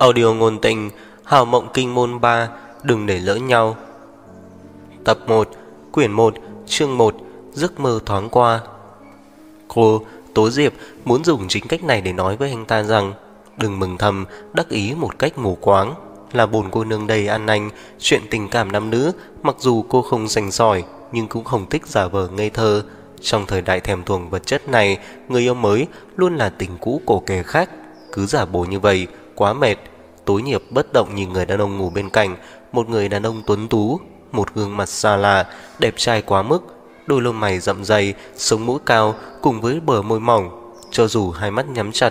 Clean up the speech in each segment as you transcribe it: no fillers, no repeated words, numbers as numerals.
Audio ngôn tình, Hào Mộng Kinh Môn 3, đừng để lỡ nhau. Tập 1, quyển 1, chương 1, giấc mơ thoáng qua. Cô, Tố Diệp, muốn dùng chính cách này để nói với anh ta rằng đừng mừng thầm, đắc ý một cách mù quáng. Là bồn cô nương đầy ăn năn, chuyện tình cảm nam nữ, mặc dù cô không sành sỏi, nhưng cũng không thích giả vờ ngây thơ. Trong thời đại thèm thuồng vật chất này, người yêu mới luôn là tình cũ của kẻ khác. Cứ giả bộ như vậy, quá mệt. Tối Nghiệp bất động nhìn người đàn ông ngủ bên cạnh, một người đàn ông tuấn tú, một gương mặt xa lạ, đẹp trai quá mức, đôi lông mày rậm dày, sống mũi cao cùng với bờ môi mỏng, cho dù hai mắt nhắm chặt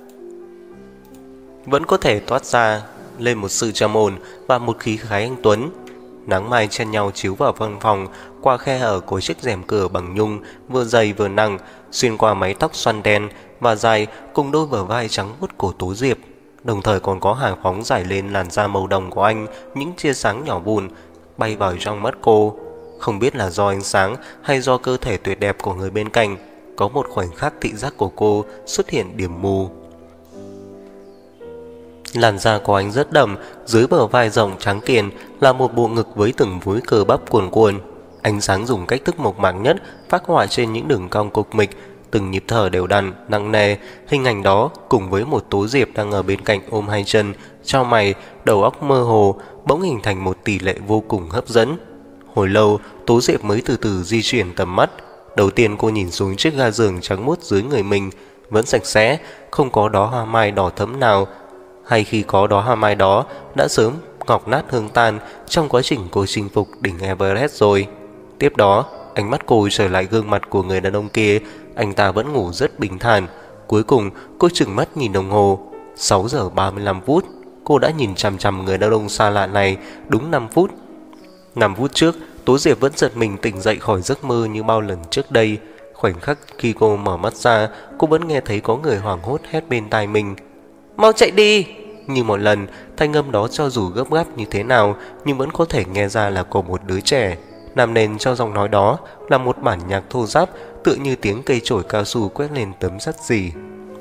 vẫn có thể toát ra lên một sự trầm ổn và một khí khái anh tuấn. Nắng mai chen nhau chiếu vào văn phòng qua khe hở của chiếc rèm cửa bằng nhung, vừa dày vừa nặng, xuyên qua mái tóc xoăn đen và dài cùng đôi bờ vai trắng muốt của Tố Diệp. Đồng thời còn có hàng phóng rải lên làn da màu đồng của anh những tia sáng nhỏ vụn bay vào trong mắt cô. Không biết là do ánh sáng hay do cơ thể tuyệt đẹp của người bên cạnh, có một khoảnh khắc thị giác của cô xuất hiện điểm mù. Làn da của anh rất đậm, dưới bờ vai rộng trắng kiền là một bộ ngực với từng múi cơ bắp cuồn cuộn. Ánh sáng dùng cách thức mộc mạc nhất phác họa trên những đường cong cục mịch, từng nhịp thở đều đặn, nặng nề. Hình ảnh đó cùng với một Tố Diệp đang ở bên cạnh ôm hai chân, chau mày, đầu óc mơ hồ, bỗng hình thành một tỷ lệ vô cùng hấp dẫn. Hồi lâu, Tố Diệp mới từ từ di chuyển tầm mắt. Đầu tiên cô nhìn xuống chiếc ga giường trắng muốt dưới người mình, vẫn sạch sẽ, không có đóa hoa mai đỏ thẫm nào. Hay khi có đóa hoa mai đó đã sớm ngọc nát hương tan trong quá trình cô chinh phục đỉnh Everest rồi. Tiếp đó, ánh mắt cô trở lại gương mặt của người đàn ông kia. Anh ta vẫn ngủ rất bình thản. Cuối cùng cô chừng mắt nhìn đồng hồ, 6 giờ 35 phút. Cô đã nhìn chằm chằm người đàn ông xa lạ này đúng 5 phút. 5 phút trước, Tố Diệp vẫn giật mình tỉnh dậy khỏi giấc mơ như bao lần trước đây. Khoảnh khắc khi cô mở mắt ra, cô vẫn nghe thấy có người hoảng hốt hét bên tai mình: "Mau chạy đi!" Như một lần, thanh âm đó cho dù gấp gáp như thế nào nhưng vẫn có thể nghe ra là của một đứa trẻ. Làm nền cho giọng nói đó là một bản nhạc thô ráp, tựa như tiếng cây chổi cao su quét lên tấm sắt gỉ.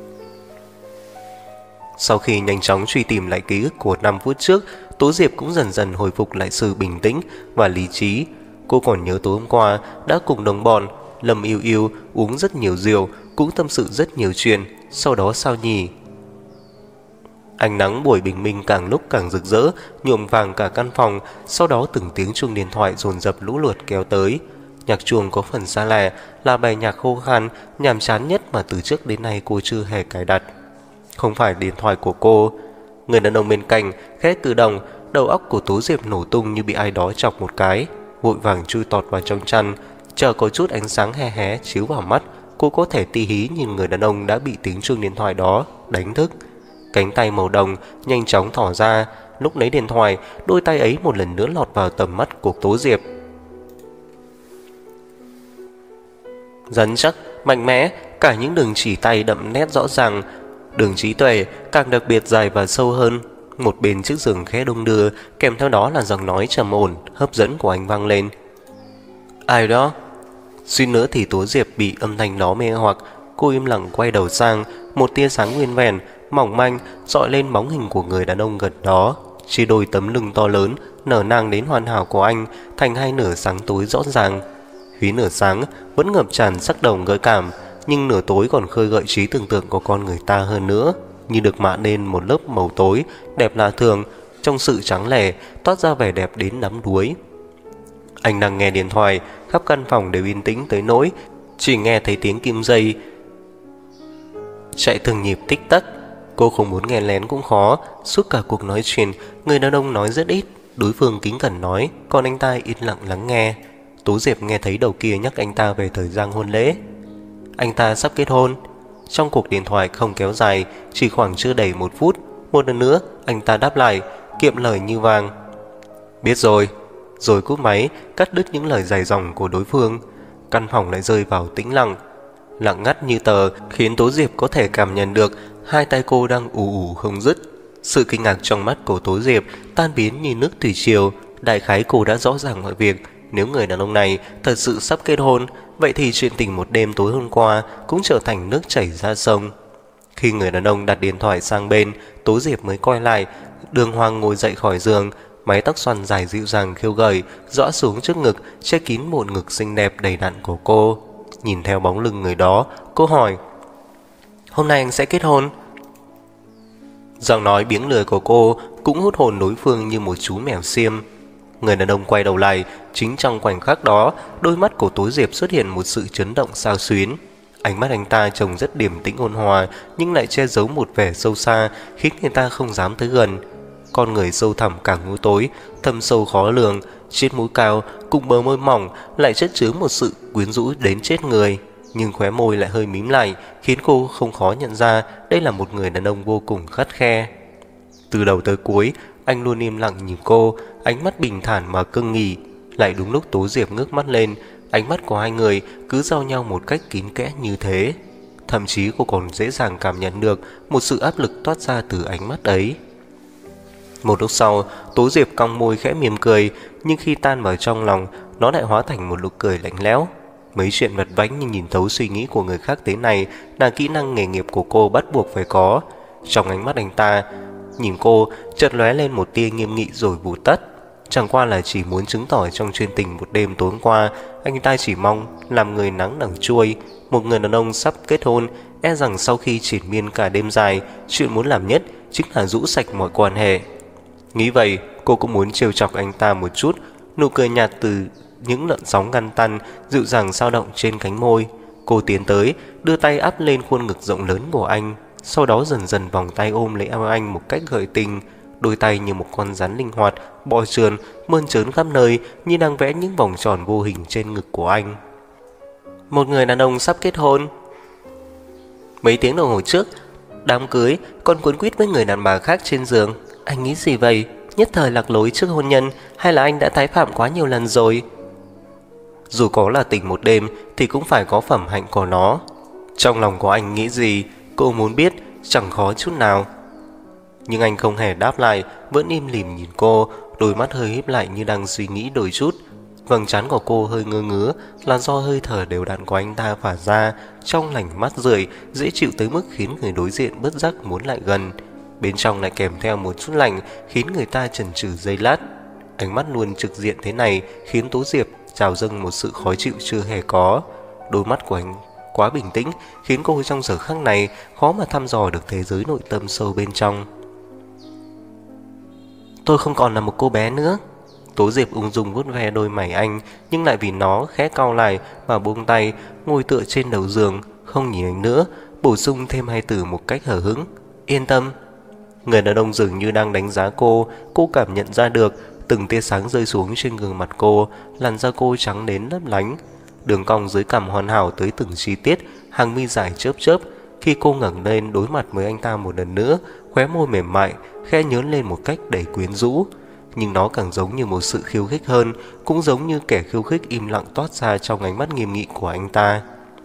Sau khi nhanh chóng truy tìm lại ký ức của 5 phút trước, Tố Diệp cũng dần dần hồi phục lại sự bình tĩnh và lý trí. Cô còn nhớ tối hôm qua đã cùng đồng bọn Lâm Yêu Yêu uống rất nhiều rượu, cũng tâm sự rất nhiều chuyện. Sau đó sao nhỉ? Ánh nắng buổi bình minh càng lúc càng rực rỡ, nhuộm vàng cả căn phòng. Sau đó từng tiếng chuông điện thoại dồn dập lũ lượt kéo tới. Nhạc chuông có phần xa lạ, là bài nhạc khô khan, nhàm chán nhất mà từ trước đến nay cô chưa hề cài đặt. Không phải điện thoại của cô. Người đàn ông bên cạnh khẽ cử động, đầu óc của Tố Diệp nổ tung như bị ai đó chọc một cái, vội vàng chui tọt vào trong chăn. Chờ có chút ánh sáng hé hé chiếu vào mắt, cô có thể tí hí nhìn người đàn ông đã bị tiếng chuông điện thoại đó đánh thức. Cánh tay màu đồng nhanh chóng thỏ ra, lúc lấy điện thoại, đôi tay ấy một lần nữa lọt vào tầm mắt của Tố Diệp. Rắn chắc, mạnh mẽ, cả những đường chỉ tay đậm nét rõ ràng. Đường trí tuệ càng đặc biệt dài và sâu hơn. Một bên chiếc giường khẽ đung đưa, kèm theo đó là giọng nói trầm ổn, hấp dẫn của anh vang lên: "Ai đó?" Suýt nữa thì Tố Diệp bị âm thanh đó mê hoặc. Cô im lặng quay đầu sang, một tia sáng nguyên vẹn mỏng manh dọi lên bóng hình của người đàn ông gần đó. Chỉ đôi tấm lưng to lớn nở nang đến hoàn hảo của anh thành hai nửa sáng tối rõ ràng. Phía nửa sáng vẫn ngập tràn sắc đồng gợi cảm, nhưng nửa tối còn khơi gợi trí tưởng tượng của con người ta hơn nữa, như được mạ lên một lớp màu tối đẹp lạ thường. Trong sự trắng lẻ toát ra vẻ đẹp đến đắm đuối. Anh đang nghe điện thoại, khắp căn phòng đều yên tĩnh tới nỗi chỉ nghe thấy tiếng kim dây chạy từng nhịp tích tắc. Cô không muốn nghe lén cũng khó. Suốt cả cuộc nói chuyện, người đàn ông nói rất ít. Đối phương kính cẩn nói, còn anh ta yên lặng lắng nghe. Tố Diệp nghe thấy đầu kia nhắc anh ta về thời gian hôn lễ. Anh ta sắp kết hôn. Trong cuộc điện thoại không kéo dài, chỉ khoảng chưa đầy 1 phút. Một lần nữa anh ta đáp lại, kiệm lời như vàng: "Biết rồi." Rồi cúp máy, cắt đứt những lời dài dòng của đối phương. Căn phòng lại rơi vào tĩnh lặng, lặng ngắt như tờ, khiến Tố Diệp có thể cảm nhận được hai tay cô đang ù ù không dứt. Sự kinh ngạc trong mắt của Tố Diệp tan biến như nước thủy triều. Đại khái cô đã rõ ràng mọi việc. Nếu người đàn ông này thật sự sắp kết hôn, vậy thì chuyện tình một đêm tối hôm qua cũng trở thành nước chảy ra sông. Khi người đàn ông đặt điện thoại sang bên, Tố Diệp mới quay lại. Đường Hoàng ngồi dậy khỏi giường, mái tóc xoăn dài dịu dàng khiêu gợi rõ xuống trước ngực, che kín một ngực xinh đẹp đầy đặn của cô. Nhìn theo bóng lưng người đó, cô hỏi: "Hôm nay anh sẽ kết hôn?" Giọng nói biếng lười của cô cũng hút hồn đối phương như một chú mèo xiêm. Người đàn ông quay đầu lại. Chính trong khoảnh khắc đó, đôi mắt của Tố Diệp xuất hiện một sự chấn động xao xuyến. Ánh mắt anh ta trông rất điềm tĩnh ôn hòa, nhưng lại che giấu một vẻ sâu xa, khiến người ta không dám tới gần. Con người sâu thẳm càng u tối, thâm sâu khó lường, chiếc mũi cao cùng bờ môi mỏng lại chất chứa một sự quyến rũ đến chết người. Nhưng khóe môi lại hơi mím lại, khiến cô không khó nhận ra đây là một người đàn ông vô cùng khắt khe. Từ đầu tới cuối, anh luôn im lặng nhìn cô, ánh mắt bình thản mà cương nghị. Lại đúng lúc Tố Diệp ngước mắt lên, ánh mắt của hai người cứ giao nhau một cách kín kẽ như thế. Thậm chí cô còn dễ dàng cảm nhận được một sự áp lực toát ra từ ánh mắt ấy. Một lúc sau, Tố Diệp cong môi khẽ mỉm cười, nhưng khi tan vào trong lòng, nó lại hóa thành một nụ cười lạnh lẽo. Mấy chuyện vặt vãnh như nhìn thấu suy nghĩ của người khác thế này là kỹ năng nghề nghiệp của cô bắt buộc phải có. Trong ánh mắt anh ta, nhìn cô chợt lóe lên một tia nghiêm nghị rồi vụt tắt. Chẳng qua là chỉ muốn chứng tỏ trong chuyên tình một đêm tối qua, anh ta chỉ mong làm người nắng đằng chuôi. Một người đàn ông sắp kết hôn, e rằng sau khi triển miên cả đêm dài, chuyện muốn làm nhất chính là rũ sạch mọi quan hệ. Nghĩ vậy, cô cũng muốn trêu chọc anh ta một chút. Nụ cười nhạt từ những lợn sóng ngăn tăn dịu dàng dao động trên cánh môi. Cô tiến tới, đưa tay áp lên khuôn ngực rộng lớn của anh, sau đó dần dần vòng tay ôm lấy eo anh một cách gợi tình. Đôi tay như một con rắn linh hoạt, bò trườn, mơn trớn khắp nơi như đang vẽ những vòng tròn vô hình trên ngực của anh. Một người đàn ông sắp kết hôn. Mấy tiếng đồng hồ trước, đám cưới, còn cuốn quýt với người đàn bà khác trên giường. Anh nghĩ gì vậy? Nhất thời lạc lối trước hôn nhân, hay là anh đã tái phạm quá nhiều lần rồi? Dù có là tình một đêm thì cũng phải có phẩm hạnh của nó. Trong lòng của anh nghĩ gì, cô muốn biết, chẳng khó chút nào. Nhưng anh không hề đáp lại, vẫn im lìm nhìn cô, đôi mắt hơi híp lại như đang suy nghĩ đôi chút. Vầng trán của cô hơi ngơ ngứa là do hơi thở đều đặn của anh ta phả ra, trong lành mát rượi, dễ chịu tới mức khiến người đối diện bất giác muốn lại gần. Bên trong lại kèm theo một chút lạnh, khiến người ta chần chừ giây lát. Ánh mắt luôn trực diện thế này khiến Tố Diệp trào dâng một sự khó chịu chưa hề có. Đôi mắt của anh quá bình tĩnh, khiến cô trong giờ khắc này khó mà thăm dò được thế giới nội tâm sâu bên trong. Tôi không còn là một cô bé nữa. Tố Diệp ung dung vuốt ve đôi mày anh, nhưng lại vì nó khẽ cau lại mà buông tay, ngồi tựa trên đầu giường, không nhìn anh nữa, bổ sung thêm hai từ một cách hờ hững: Yên tâm. Người đàn ông dường như đang đánh giá cô cảm nhận ra được. Từng tia sáng rơi xuống trên gương mặt cô, làn da cô trắng đến lấp lánh, đường cong dưới cằm hoàn hảo tới từng chi tiết, hàng mi dài chớp chớp. Khi cô ngẩng lên đối mặt với anh ta một lần nữa, khóe môi mềm mại khẽ nhớn lên một cách đầy quyến rũ. Nhưng nó càng giống như một sự khiêu khích hơn, cũng giống như kẻ khiêu khích im lặng toát ra trong ánh mắt nghiêm nghị của anh ta.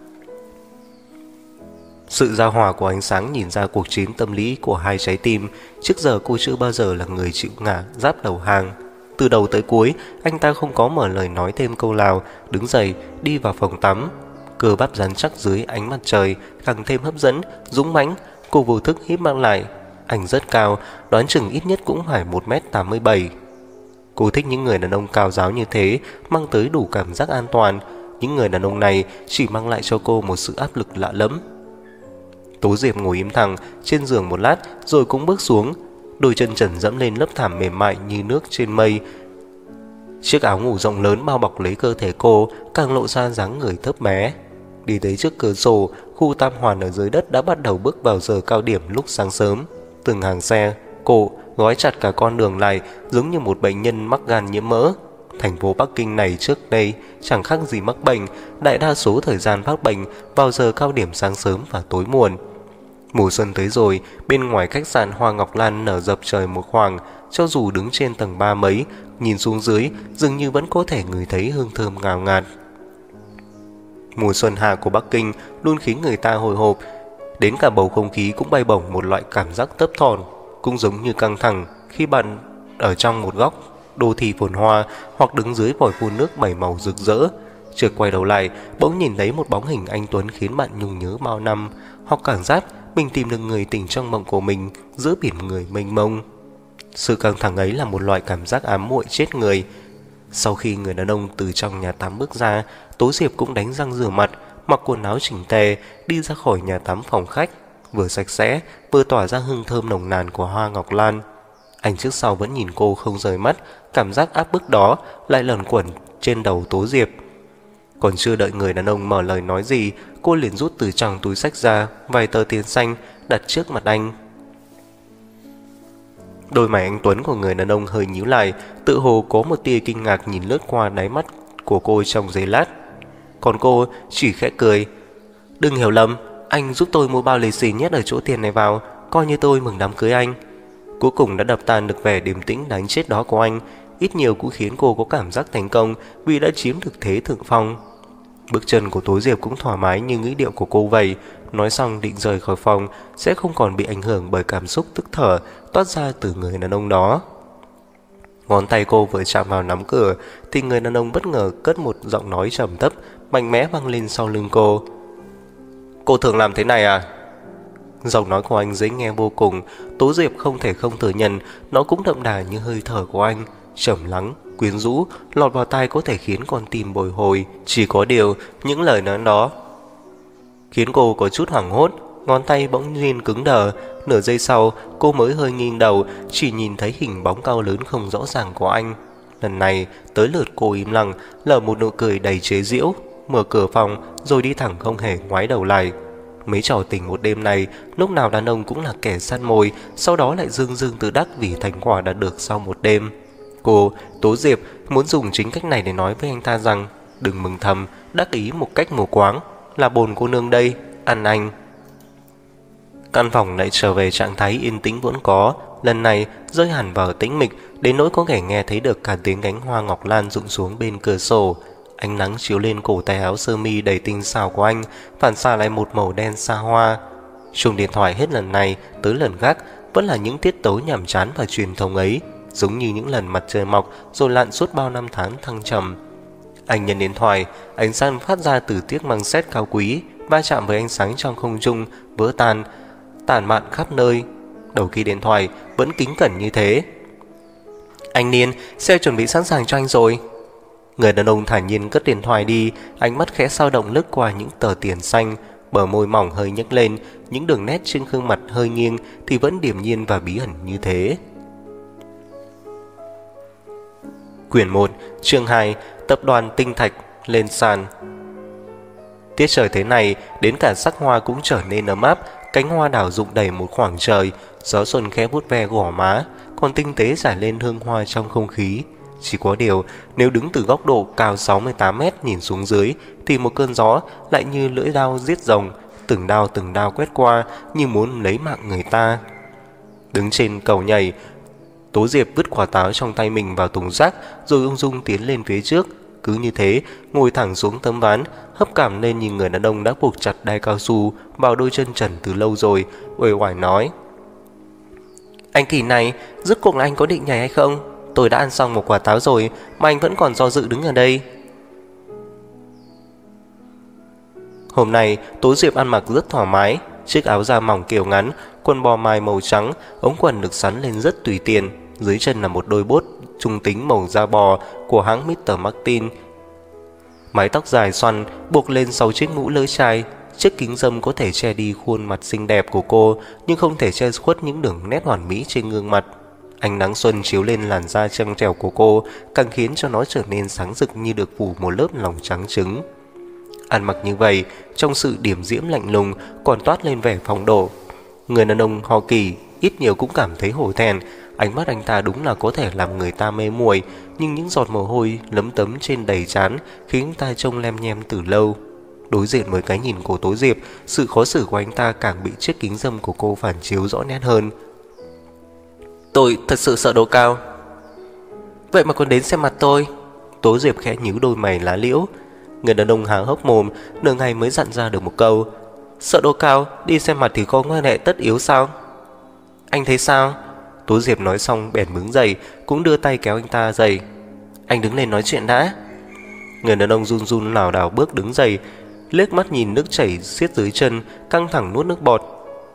Sự giao hòa của ánh sáng nhìn ra cuộc chiến tâm lý của hai trái tim. Trước giờ cô chưa bao giờ là người chịu ngả giáp đầu hàng. Từ đầu tới cuối, anh ta không có mở lời nói thêm câu nào, đứng dậy đi vào phòng tắm. Cơ bắp rắn chắc dưới ánh mặt trời càng thêm hấp dẫn, dũng mãnh. Cô vô thức híp mắt lại. Anh rất cao, đoán chừng ít nhất cũng phải 1m87. Cô thích những người đàn ông cao ráo như thế, mang tới đủ cảm giác an toàn. Những người đàn ông này chỉ mang lại cho cô một sự áp lực lạ lẫm. Tố Diệp ngồi im thẳng trên giường một lát rồi cũng bước xuống. Đôi chân trần dẫm lên lớp thảm mềm mại như nước trên mây. Chiếc áo ngủ rộng lớn bao bọc lấy cơ thể cô, càng lộ ra dáng người thấp bé. Đi tới trước cửa sổ, khu tam hoàn ở dưới đất đã bắt đầu bước vào giờ cao điểm lúc sáng sớm. Từng hàng xe, cộ gói chặt cả con đường lại, giống như một bệnh nhân mắc gan nhiễm mỡ. Thành phố Bắc Kinh này trước đây chẳng khác gì mắc bệnh, đại đa số thời gian phát bệnh vào giờ cao điểm sáng sớm và tối muộn. Mùa xuân tới rồi, bên ngoài khách sạn Hoa Ngọc Lan nở dập trời một khoảng, cho dù đứng trên tầng 3 mấy, nhìn xuống dưới dường như vẫn có thể ngửi thấy hương thơm ngào ngạt. Mùa xuân hạ của Bắc Kinh luôn khiến người ta hồi hộp, đến cả bầu không khí cũng bay bổng một loại cảm giác thấp thỏm, cũng giống như căng thẳng khi bạn ở trong một góc đô thị phồn hoa hoặc đứng dưới vòi phun nước bảy màu rực rỡ. Chợt quay đầu lại, bỗng nhìn thấy một bóng hình anh tuấn khiến bạn nhung nhớ bao năm, hoặc cảm giác mình tìm được người tình trong mộng của mình giữa biển người mênh mông. Sự căng thẳng ấy là một loại cảm giác ám muội chết người. Sau khi người đàn ông từ trong nhà tắm bước ra, Tố Diệp cũng đánh răng rửa mặt, mặc quần áo chỉnh tề, đi ra khỏi nhà tắm phòng khách, vừa sạch sẽ, vừa tỏa ra hương thơm nồng nàn của hoa ngọc lan. Anh trước sau vẫn nhìn cô không rời mắt, cảm giác áp bức đó lại lẩn quẩn trên đầu Tố Diệp. Còn chưa đợi người đàn ông mở lời nói gì, cô liền rút từ trong túi xách ra vài tờ tiền xanh đặt trước mặt anh. Đôi mày anh tuấn của người đàn ông hơi nhíu lại, tự hồ có một tia kinh ngạc nhìn lướt qua đáy mắt của cô trong giây lát. Còn cô chỉ khẽ cười. Đừng hiểu lầm, anh giúp tôi mua bao lì xì nhét ở chỗ tiền này vào, coi như tôi mừng đám cưới anh. Cuối cùng đã đập tan được vẻ điềm tĩnh đánh chết đó của anh, ít nhiều cũng khiến cô có cảm giác thành công vì đã chiếm được thế thượng phong. Bước chân của Tố Diệp cũng thoải mái như ngữ điệu của cô vậy. Nói xong định rời khỏi phòng, sẽ không còn bị ảnh hưởng bởi cảm xúc tức thở toát ra từ người đàn ông đó. Ngón tay cô vừa chạm vào nắm cửa thì người đàn ông bất ngờ cất một giọng nói trầm thấp mạnh mẽ vang lên sau lưng cô. Cô thường làm thế này à? Giọng nói của anh dễ nghe vô cùng. Tố Diệp không thể không thừa nhận nó cũng đậm đà như hơi thở của anh, trầm lắng, quyến rũ, lọt vào tai có thể khiến con tim bồi hồi. Chỉ có điều những lời nói đó khiến cô có chút hoảng hốt, ngón tay bỗng nhiên cứng đờ. Nửa giây sau cô mới hơi nghiêng đầu, chỉ nhìn thấy hình bóng cao lớn không rõ ràng của anh. Lần này tới lượt cô im lặng, lở một nụ cười đầy chế giễu, mở cửa phòng rồi đi thẳng không hề ngoái đầu lại. Mấy trò tình một đêm này, lúc nào đàn ông cũng là kẻ săn mồi, sau đó lại dương dương tự đắc vì thành quả đạt được sau một đêm. Cô, Tố Diệp, muốn dùng chính cách này để nói với anh ta rằng đừng mừng thầm, đắc ý một cách mù quáng, là bồn cô nương đây, ăn anh. Căn phòng lại trở về trạng thái yên tĩnh vốn có, lần này rơi hẳn vào tĩnh mịch, đến nỗi có thể nghe thấy được cả tiếng cánh hoa ngọc lan rụng xuống bên cửa sổ. Ánh nắng chiếu lên cổ tay áo sơ mi đầy tinh xảo của anh, phản xạ lại một màu đen xa hoa. Chuông điện thoại hết lần này tới lần khác vẫn là những tiết tấu nhàm chán và truyền thống ấy, giống như những lần mặt trời mọc rồi lặn suốt bao năm tháng thăng trầm. Anh nhận điện thoại, ánh sáng phát ra từ chiếc măng sét cao quý va chạm với ánh sáng trong không trung, vỡ tan, tản mạn khắp nơi. Đầu kia điện thoại vẫn kính cẩn như thế. Anh Niên, xe chuẩn bị sẵn sàng cho anh rồi. Người đàn ông thản nhiên cất điện thoại đi, ánh mắt khẽ dao động lướt qua những tờ tiền xanh, bờ môi mỏng hơi nhếch lên, những đường nét trên gương mặt hơi nghiêng thì vẫn điềm nhiên và bí ẩn như thế. Quyển 1, chương 2, tập đoàn Tinh Thạch lên sàn. Tiết trời thế này, đến cả sắc hoa cũng trở nên ấm áp, cánh hoa đào rụng đầy một khoảng trời, gió xuân khẽ vuốt ve gò má, còn tinh tế rải lên hương hoa trong không khí. Chỉ có điều, nếu đứng từ góc độ cao 68 mét nhìn xuống dưới, thì một cơn gió lại như lưỡi dao giết rồng, từng đao quét qua như muốn lấy mạng người ta. Đứng trên cầu nhảy, Tố Diệp vứt quả táo trong tay mình vào thùng rác rồi ung dung tiến lên phía trước. Cứ như thế, ngồi thẳng xuống tấm ván, hấp cảm lên nhìn người đàn ông đã buộc chặt đai cao su vào đôi chân trần từ lâu rồi, uể oải nói: Anh Kỳ này, rốt cuộc là anh có định nhảy hay không? Tôi đã ăn xong một quả táo rồi mà anh vẫn còn do dự đứng ở đây. Hôm nay Tố Diệp ăn mặc rất thoải mái, chiếc áo da mỏng kiểu ngắn, quần bò mai màu trắng, ống quần được sắn lên rất tùy tiện, dưới chân là một đôi bốt trung tính màu da bò của hãng Mr. Martin. Mái tóc dài xoăn buộc lên sau chiếc mũ lưỡi chai, chiếc kính râm có thể che đi khuôn mặt xinh đẹp của cô nhưng không thể che khuất những đường nét hoàn mỹ trên gương mặt. Ánh nắng xuân chiếu lên làn da trắng trẻo của cô, càng khiến cho nó trở nên sáng rực như được phủ một lớp lòng trắng trứng. Ăn mặc như vậy, trong sự điểm diễm lạnh lùng còn toát lên vẻ phong độ. Người đàn ông Ho Kỳ ít nhiều cũng cảm thấy hổ thẹn. Ánh mắt anh ta đúng là có thể làm người ta mê muội, nhưng những giọt mồ hôi lấm tấm trên đầy trán khiến anh ta trông lem nhem từ lâu. Đối diện với cái nhìn của Tố Diệp, sự khó xử của anh ta càng bị chiếc kính râm của cô phản chiếu rõ nét hơn. Tôi thật sự sợ độ cao. Vậy mà còn đến xem mặt tôi. Tố Diệp khẽ nhíu đôi mày lá liễu. Người đàn ông há hốc mồm, nửa ngày mới dặn ra được một câu: Sợ độ cao, đi xem mặt thì có quan hệ tất yếu sao? Anh thấy sao? Tố Diệp nói xong bèn đứng dậy, cũng đưa tay kéo anh ta dậy. Anh đứng lên nói chuyện đã. Người đàn ông run run lảo đảo bước đứng dậy, liếc mắt nhìn nước chảy xiết dưới chân, căng thẳng nuốt nước bọt.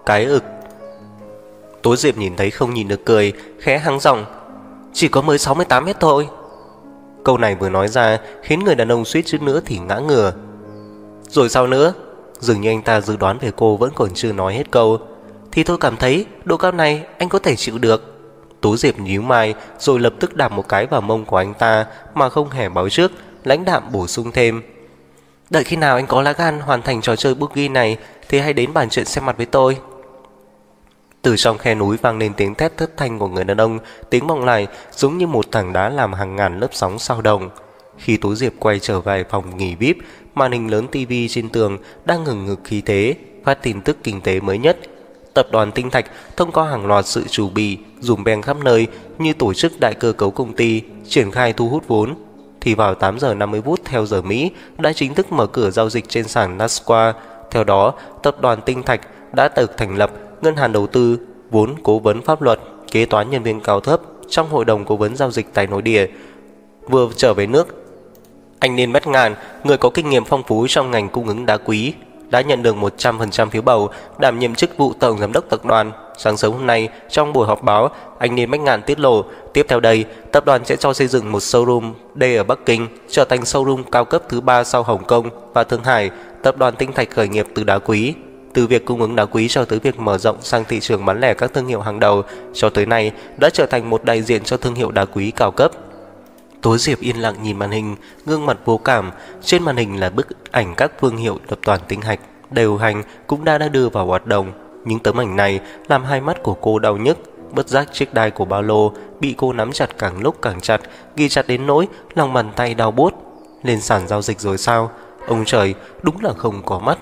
cái ực. Tố Diệp nhìn thấy không nhìn được cười, khẽ hắng giọng: Chỉ có mới 68 mét thôi. Câu này vừa nói ra khiến người đàn ông suýt chút nữa thì ngã ngửa. Rồi sao nữa? Dường như anh ta dự đoán về cô vẫn còn chưa nói hết câu. Thì tôi cảm thấy độ cao này anh có thể chịu được. Tố Diệp nhíu mày rồi lập tức đạp một cái vào mông của anh ta mà không hề báo trước, lãnh đạm bổ sung thêm: Đợi khi nào anh có lá gan hoàn thành trò chơi boogie này thì hãy đến bàn chuyện xem mặt với tôi. Từ trong khe núi vang lên tiếng thét thất thanh của người đàn ông, tiếng vọng lại giống như một tảng đá làm hàng ngàn lớp sóng sao động. Khi Tố Diệp quay trở về phòng nghỉ VIP, màn hình lớn tivi trên tường đang ngừng ngực khí thế phát tin tức kinh tế mới nhất. Tập đoàn Tinh Thạch thông qua hàng loạt sự chủ bị dùm beng khắp nơi như tổ chức đại cơ cấu công ty, triển khai thu hút vốn. Thì vào 8 giờ 50 phút theo giờ Mỹ đã chính thức mở cửa giao dịch trên sàn Nasdaq. Theo đó, tập đoàn Tinh Thạch đã tự thành lập ngân hàng đầu tư, vốn cố vấn pháp luật, kế toán nhân viên cao thấp trong hội đồng cố vấn giao dịch tại nội địa. Vừa trở về nước, anh Ninh Bách Ngạn, người có kinh nghiệm phong phú trong ngành cung ứng đá quý, đã nhận được 100% phiếu bầu đảm nhiệm chức vụ tổng giám đốc tập đoàn. Sáng sớm hôm nay, trong buổi họp báo, anh Ninh Bách Ngạn tiết lộ, tiếp theo đây, tập đoàn sẽ cho xây dựng một showroom D ở Bắc Kinh, trở thành showroom cao cấp thứ 3 sau Hồng Kông và Thượng Hải. Tập đoàn Tinh Thạch khởi nghiệp từ đá quý, từ việc cung ứng đá quý cho tới việc mở rộng sang thị trường bán lẻ các thương hiệu hàng đầu, cho tới nay đã trở thành một đại diện cho thương hiệu đá quý cao cấp. Tố Diệp yên lặng nhìn màn hình, gương mặt vô cảm. Trên màn hình là bức ảnh các thương hiệu tập đoàn Tinh Thạch điều hành cũng đã đưa vào hoạt động. Những tấm ảnh này làm hai mắt của cô đau nhức. Bất giác chiếc đai của ba lô bị cô nắm chặt càng lúc càng chặt, ghi chặt đến nỗi lòng bàn tay đau buốt. Lên sàn giao dịch rồi sao? Ông trời, đúng là không có mắt.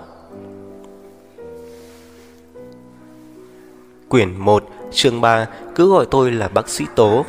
Quyển 1, chương 3, cứ gọi tôi là bác sĩ Tố.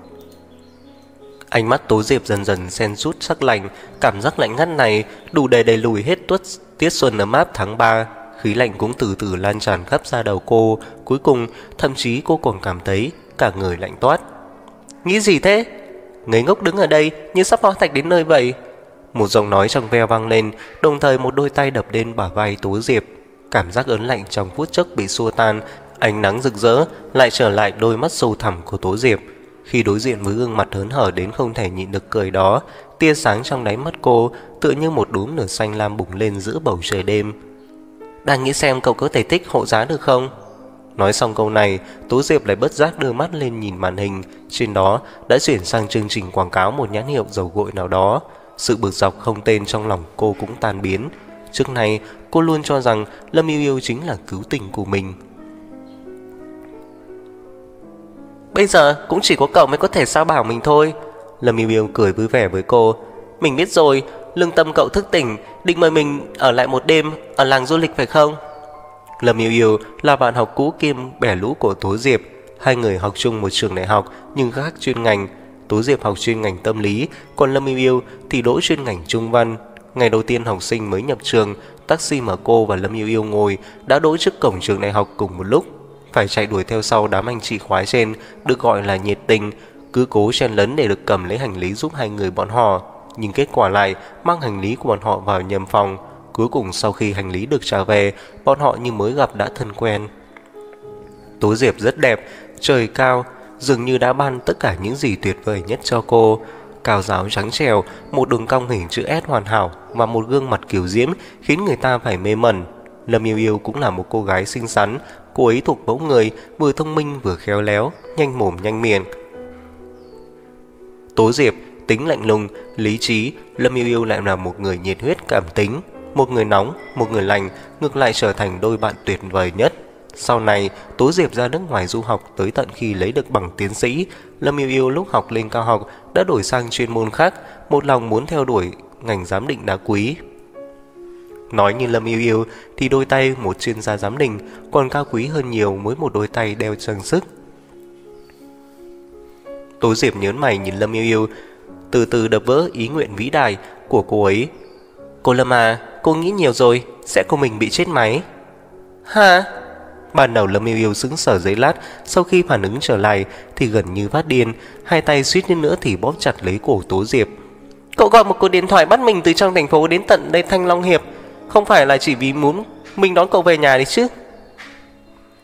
Ánh mắt Tố Diệp dần dần xen rút sắc lạnh, cảm giác lạnh ngắt này đủ để đẩy lùi hết tiết xuân ấm áp tháng 3. Khí lạnh cũng từ từ lan tràn khắp da đầu cô, cuối cùng thậm chí cô còn cảm thấy cả người lạnh toát. Nghĩ gì thế? Ngây ngốc đứng ở đây như sắp hóa thạch đến nơi vậy. Một giọng nói trong veo vang lên, đồng thời một đôi tay đập lên bả vai Tố Diệp. Cảm giác ớn lạnh trong phút chốc bị xua tan, ánh nắng rực rỡ lại trở lại đôi mắt sâu thẳm của Tố Diệp. Khi đối diện với gương mặt hớn hở đến không thể nhịn được cười đó, tia sáng trong đáy mắt cô tựa như một đốm lửa xanh lam bùng lên giữa bầu trời đêm. Đang nghĩ xem cậu có thể thích hộ giá được không? Nói xong câu này, Tố Diệp lại bất giác đưa mắt lên nhìn màn hình. Trên đó đã chuyển sang chương trình quảng cáo một nhãn hiệu dầu gội nào đó. Sự bực dọc không tên trong lòng cô cũng tan biến. Trước này cô luôn cho rằng Lâm Yêu Yêu chính là cứu tình của mình. Bây giờ cũng chỉ có cậu mới có thể sao bảo mình thôi. Lâm Yêu Yêu cười vui vẻ với cô. Mình biết rồi, lương tâm cậu thức tỉnh, định mời mình ở lại một đêm ở làng du lịch phải không? Lâm Yêu Yêu là bạn học cũ kiêm bè lũ của Tố Diệp. Hai người học chung một trường đại học nhưng khác chuyên ngành. Tố Diệp học chuyên ngành tâm lý, còn Lâm Yêu Yêu thì đỗ chuyên ngành trung văn. Ngày đầu tiên học sinh mới nhập trường, taxi mà cô và Lâm Yêu Yêu ngồi đã đỗ trước cổng trường đại học cùng một lúc. Phải chạy đuổi theo sau đám anh chị khoái trên, được gọi là nhiệt tình, cứ cố chen lấn để được cầm lấy hành lý giúp hai người bọn họ. Nhưng kết quả lại mang hành lý của bọn họ vào nhầm phòng. Cuối cùng sau khi hành lý được trả về, bọn họ như mới gặp đã thân quen. Tố Diệp rất đẹp, trời cao, dường như đã ban tất cả những gì tuyệt vời nhất cho cô. Cao ráo trắng trẻo, một đường cong hình chữ S hoàn hảo và một gương mặt kiều diễm khiến người ta phải mê mẩn. Lâm Yêu Yêu cũng là một cô gái xinh xắn. Cô ấy thuộc mẫu người vừa thông minh vừa khéo léo, nhanh mồm nhanh miệng. Tố Diệp tính lạnh lùng, lý trí. Lâm Yêu Yêu lại là một người nhiệt huyết cảm tính, một người nóng, một người lành, ngược lại trở thành đôi bạn tuyệt vời nhất. Sau này Tố Diệp ra nước ngoài du học tới tận khi lấy được bằng tiến sĩ. Lâm Yêu Yêu lúc học lên cao học đã đổi sang chuyên môn khác, một lòng muốn theo đuổi ngành giám định đá quý. Nói như Lâm Yêu Yêu thì đôi tay một chuyên gia giám định còn cao quý hơn nhiều mỗi một đôi tay đeo trang sức. Tố Diệp nhớn mày nhìn Lâm Yêu Yêu, từ từ đập vỡ ý nguyện vĩ đại của cô ấy. Cô Lâm à, cô nghĩ nhiều rồi, sẽ của mình bị chết máy. Hả? Ban đầu Lâm Yêu Yêu sững sờ giây lát, sau khi phản ứng trở lại thì gần như phát điên, hai tay suýt nữa thì bóp chặt lấy cổ Tố Diệp. Cậu gọi một cuộc điện thoại bắt mình từ trong thành phố đến tận đây Thanh Long Hiệp, không phải là chỉ vì muốn mình đón cậu về nhà đấy chứ?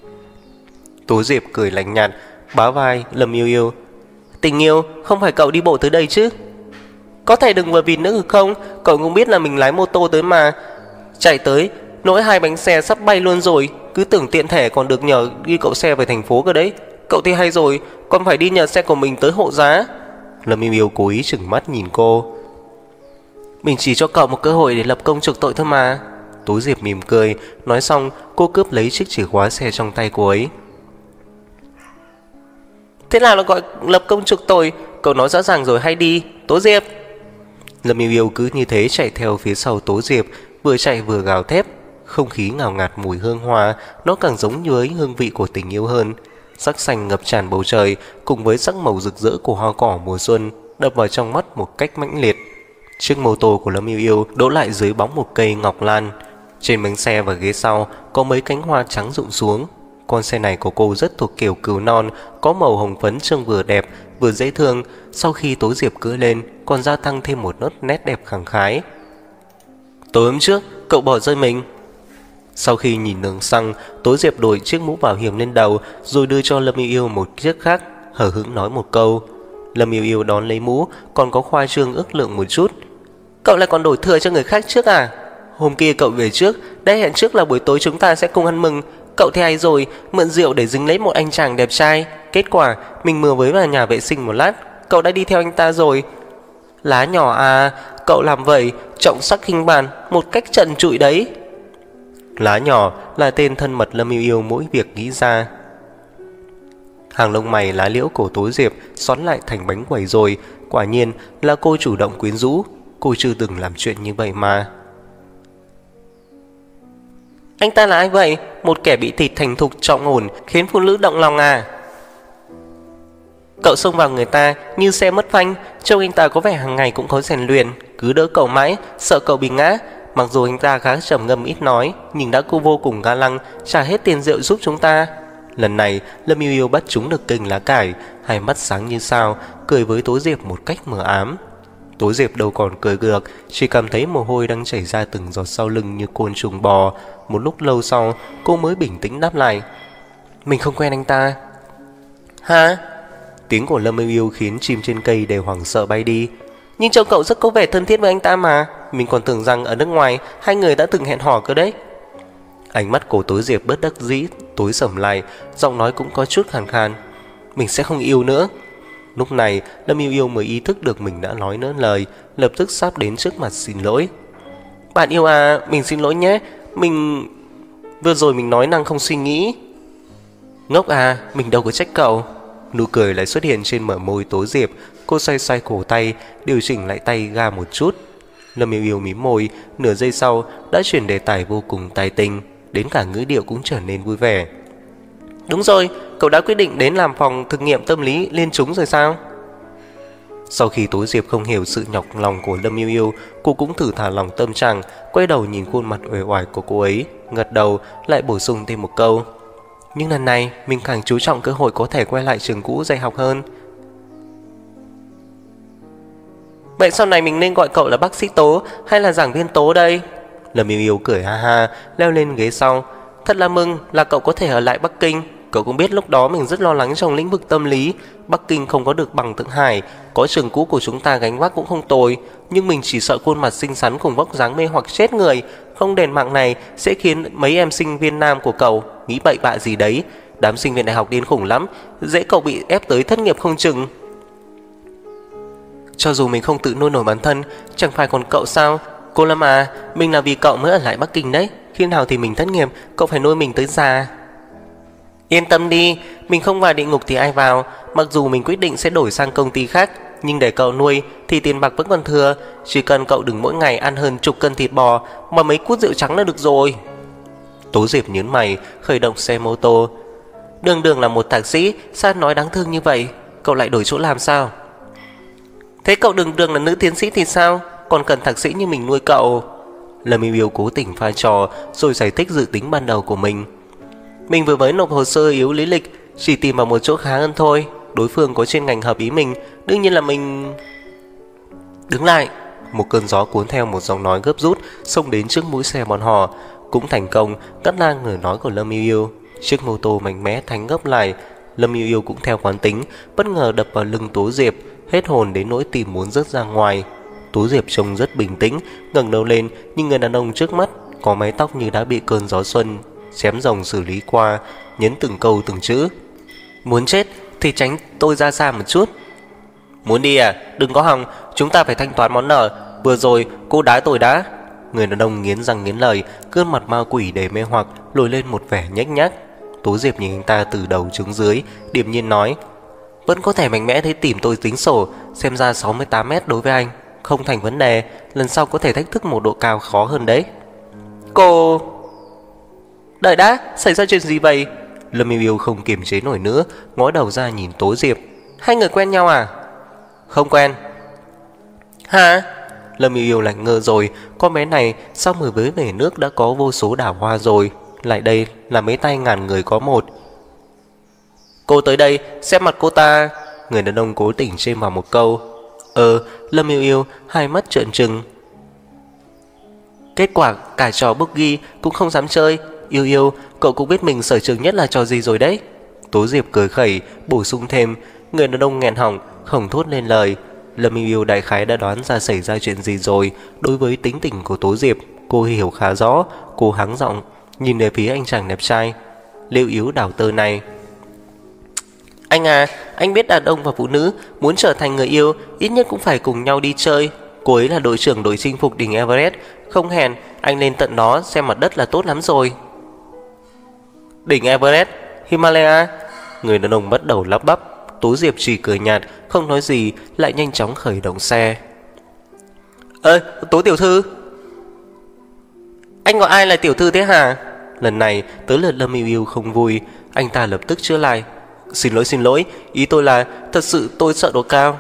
Tố Diệp cười lạnh nhạt, bá vai Lâm Yêu Yêu. Tình yêu, không phải cậu đi bộ tới đây chứ? Có thể đừng vừa vịt nữa được không? Cậu cũng biết là mình lái mô tô tới mà. Chạy tới, nỗi 2 bánh xe sắp bay luôn rồi. Cứ tưởng tiện thể còn được nhờ đi cậu xe về thành phố cơ đấy. Cậu thì hay rồi, còn phải đi nhờ xe của mình tới hộ giá. Lâm Yêu Yêu cố ý trừng mắt nhìn cô. Mình chỉ cho cậu một cơ hội để lập công chuộc tội thôi mà. Tố Diệp mỉm cười. Nói xong cô cướp lấy chiếc chìa khóa xe trong tay cô ấy. Thế nào là gọi lập công chuộc tội? Cậu nói rõ ràng rồi hay đi, Tố Diệp. Lâm Yêu Yêu cứ như thế chạy theo phía sau Tố Diệp, vừa chạy vừa gào thét. Không khí ngào ngạt mùi hương hoa, nó càng giống như ấy hương vị của tình yêu hơn. Sắc xanh ngập tràn bầu trời cùng với sắc màu rực rỡ của hoa cỏ mùa xuân đập vào trong mắt một cách mãnh liệt. Chiếc mô tô của Lâm Yêu Yêu đỗ lại dưới bóng một cây ngọc lan. Trên bánh xe và ghế sau có mấy cánh hoa trắng rụng xuống. Con xe này của cô rất thuộc kiểu cừu non, có màu hồng phấn trông vừa đẹp vừa dễ thương. Sau khi Tố Diệp cưỡi lên còn gia tăng thêm một nét đẹp khẳng khái. Tối hôm trước cậu bỏ rơi mình. Sau khi nhìn đường xăng, Tố Diệp đổi chiếc mũ bảo hiểm lên đầu rồi đưa cho Lâm Yêu Yêu một chiếc khác, hờ hững nói một câu. Lâm Yêu Yêu đón lấy mũ, còn có khoa trương ước lượng một chút. Cậu lại còn đổi thừa cho người khác trước à? Hôm kia cậu về trước, đã hẹn trước là buổi tối chúng ta sẽ cùng ăn mừng. Cậu thì hay rồi, mượn rượu để dính lấy một anh chàng đẹp trai. Kết quả mình vừa mới vào nhà vệ sinh một lát, cậu đã đi theo anh ta rồi. Lá nhỏ à, cậu làm vậy trọng sắc khinh bàn, một cách trần trụi đấy. Lá nhỏ là tên thân mật Lâm Yêu Yêu mỗi việc nghĩ ra. Hàng lông mày lá liễu của Tố Diệp xoắn lại thành bánh quẩy rồi. Quả nhiên là cô chủ động quyến rũ. Cô chưa từng làm chuyện như vậy mà. Anh ta là ai vậy? Một kẻ bị thịt thành thục trọng ổn khiến phụ nữ động lòng à? Cậu xông vào người ta như xe mất phanh. Trông anh ta có vẻ hàng ngày cũng có rèn luyện. Cứ đỡ cậu mãi, sợ cậu bị ngã. Mặc dù anh ta khá trầm ngâm ít nói, nhưng đã cô vô cùng ga lăng, trả hết tiền rượu giúp chúng ta. Lần này Lâm Yêu Yêu bắt chúng được kênh lá cải, hai mắt sáng như sao, cười với Tố Diệp một cách mờ ám. Tố Diệp đâu còn cười được, chỉ cảm thấy mồ hôi đang chảy ra từng giọt sau lưng như côn trùng bò. Một lúc lâu sau cô mới bình tĩnh đáp lại. Mình không quen anh ta. Hả? Tiếng của Lâm Yêu Yêu khiến chim trên cây đều hoảng sợ bay đi. Nhưng trông cậu rất có vẻ thân thiết với anh ta mà. Mình còn tưởng rằng ở nước ngoài hai người đã từng hẹn hò cơ đấy. Ánh mắt của Tố Diệp bất đắc dĩ tối sầm lại, giọng nói cũng có chút khàn khàn. Mình sẽ không yêu nữa. Lúc này Lâm Yêu Yêu mới ý thức được mình đã nói nỡ lời, lập tức sắp đến trước mặt xin lỗi. Bạn yêu à, mình xin lỗi nhé. Vừa rồi mình nói năng không suy nghĩ. Ngốc à, mình đâu có trách cậu. Nụ cười lại xuất hiện trên bờ môi Tố Diệp. Cô xoay xoay cổ tay, điều chỉnh lại tay ga một chút. Lâm Yêu Yêu mím môi, nửa giây sau đã chuyển đề tài vô cùng tài tình, đến cả ngữ điệu cũng trở nên vui vẻ. Đúng rồi, cậu đã quyết định đến làm phòng thực nghiệm tâm lý liên chúng rồi sao? Sau khi Tố Diệp không hiểu sự nhọc lòng của Lâm Yêu Yêu, cô cũng thử thả lòng tâm trạng, quay đầu nhìn khuôn mặt uể oải của cô ấy, gật đầu lại bổ sung thêm một câu. Nhưng lần này mình càng chú trọng cơ hội có thể quay lại trường cũ dạy học hơn. Vậy sau này mình nên gọi cậu là bác sĩ Tố hay là giảng viên Tố đây? Lâm Yêu Yêu cười ha ha, leo lên ghế sau. Thật là mừng là cậu có thể ở lại Bắc Kinh. Cậu cũng biết lúc đó mình rất lo lắng trong lĩnh vực tâm lý. Bắc Kinh không có được bằng Thượng Hải, có trường cũ của chúng ta gánh vác cũng không tồi. Nhưng mình chỉ sợ khuôn mặt xinh xắn cùng vóc dáng mê hoặc chết người. Không đèn mạng này sẽ khiến mấy em sinh viên nam của cậu nghĩ bậy bạ gì đấy. Đám sinh viên đại học điên khủng lắm, dễ cậu bị ép tới thất nghiệp không chừng. Cho dù mình không tự nuôi nổi bản thân, chẳng phải còn cậu sao? Cô Lâm à, mình là vì cậu mới ở lại Bắc Kinh đấy. Khi nào thì mình thất nghiệp, cậu phải nuôi mình tới già. Yên tâm đi, mình không vào địa ngục thì ai vào. Mặc dù mình quyết định sẽ đổi sang công ty khác, nhưng để cậu nuôi thì tiền bạc vẫn còn thừa. Chỉ cần cậu đừng mỗi ngày ăn hơn chục cân thịt bò mà mấy cút rượu trắng là được rồi. Tố Diệp nhướng mày, khởi động xe mô tô. Đường Đường là một thạc sĩ, sao nói đáng thương như vậy? Cậu lại đổi chỗ làm sao? Thế cậu Đường Đường là nữ tiến sĩ thì sao? Còn cần thạc sĩ như mình nuôi cậu? Lâm Yêu Yêu cố tình pha trò rồi giải thích dự tính ban đầu của mình. Mình vừa mới nộp hồ sơ yếu lý lịch, chỉ tìm vào một chỗ khá hơn thôi. Đối phương có chuyên ngành hợp ý mình, đương nhiên là mình... Đứng lại. Một cơn gió cuốn theo một giọng nói gấp rút xông đến trước mũi xe bọn họ. Cũng thành công cắt ngang lời nói của Lâm Yêu Yêu. Chiếc mô tô mạnh mẽ thánh gấp lại. Lâm Yêu Yêu cũng theo quán tính, bất ngờ đập vào lưng Tố Diệp, hết hồn đến nỗi tim muốn rớt ra ngoài. Tố Diệp trông rất bình tĩnh, ngẩng đầu lên, nhưng người đàn ông trước mắt có mái tóc như đã bị cơn gió xuân chém rồng xử lý qua, nhấn từng câu từng chữ. Muốn chết thì tránh tôi ra xa một chút. Muốn đi à? Đừng có hòng, chúng ta phải thanh toán món nợ. Vừa rồi cô đái tôi đã. Người đàn ông nghiến răng nghiến lời, gương mặt ma quỷ đầy mê hoặc lồi lên một vẻ nhếch nhác. Tố Diệp nhìn anh ta từ đầu xuống dưới, điềm nhiên nói: Vẫn có thể mạnh mẽ thế tìm tôi tính sổ. Xem ra 68 mét đối với anh không thành vấn đề. Lần sau có thể thách thức một độ cao khó hơn đấy. Cô... Đợi đã, xảy ra chuyện gì vậy? Lâm Yêu Yêu không kiềm chế nổi nữa, ngó đầu ra nhìn Tố Diệp. Hai người quen nhau à? Không quen. Hả? Lâm Yêu Yêu lạnh ngơ rồi. Con bé này sau mới mới về nước đã có vô số đào hoa rồi, lại đây là mấy tay ngàn người có một. Cô tới đây xem mặt cô ta. Người đàn ông cố tình chêm vào một câu. Lâm Yêu Yêu hai mắt trợn trừng. Kết quả cả trò boogie cũng không dám chơi. Yêu Yêu, cậu cũng biết mình sở trường nhất là trò gì rồi đấy. Tố Diệp cười khẩy, bổ sung thêm. Người đàn ông nghẹn họng, không thốt lên lời. Lâm Yêu Yêu đại khái đã đoán ra xảy ra chuyện gì rồi. Đối với tính tình của Tố Diệp, cô hiểu khá rõ. Cô hắng giọng nhìn về phía anh chàng đẹp trai liêu yếu đào tơ này. Anh à, anh biết đàn ông và phụ nữ muốn trở thành người yêu ít nhất cũng phải cùng nhau đi chơi. Cô ấy là đội trưởng đội chinh phục đỉnh Everest. Không hèn, anh lên tận đó xem mặt đất là tốt lắm rồi. Đỉnh Everest, Himalaya. Người đàn ông bắt đầu lắp bắp. Tố Diệp chỉ cười nhạt, không nói gì, lại nhanh chóng khởi động xe. Tố tiểu thư. Anh gọi ai là tiểu thư thế hả? Lần này tới lượt Lâm Yêu Yêu không vui. Anh ta lập tức chữa lại. Xin lỗi, ý tôi là thật sự tôi sợ độ cao.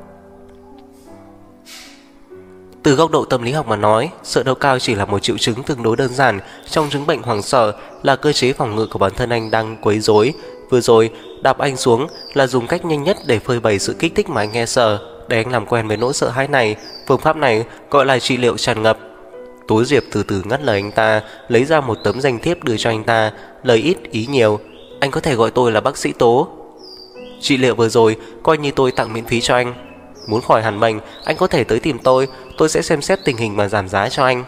Từ góc độ tâm lý học mà nói, sợ độ cao chỉ là một triệu chứng tương đối đơn giản trong chứng bệnh hoảng sợ, là cơ chế phòng ngự của bản thân anh đang quấy rối. Vừa rồi đạp anh xuống là dùng cách nhanh nhất để phơi bày sự kích thích mà anh nghe sợ, để anh làm quen với nỗi sợ hãi này. Phương pháp này gọi là trị liệu tràn ngập. Tố Diệp từ từ ngắt lời anh ta, lấy ra một tấm danh thiếp đưa cho anh ta, lời ít ý nhiều. Anh có thể gọi tôi là bác sĩ Tố. Trị liệu vừa rồi coi như tôi tặng miễn phí cho anh. Muốn khỏi hẳn bệnh, anh có thể tới tìm tôi sẽ xem xét tình hình mà giảm giá cho anh.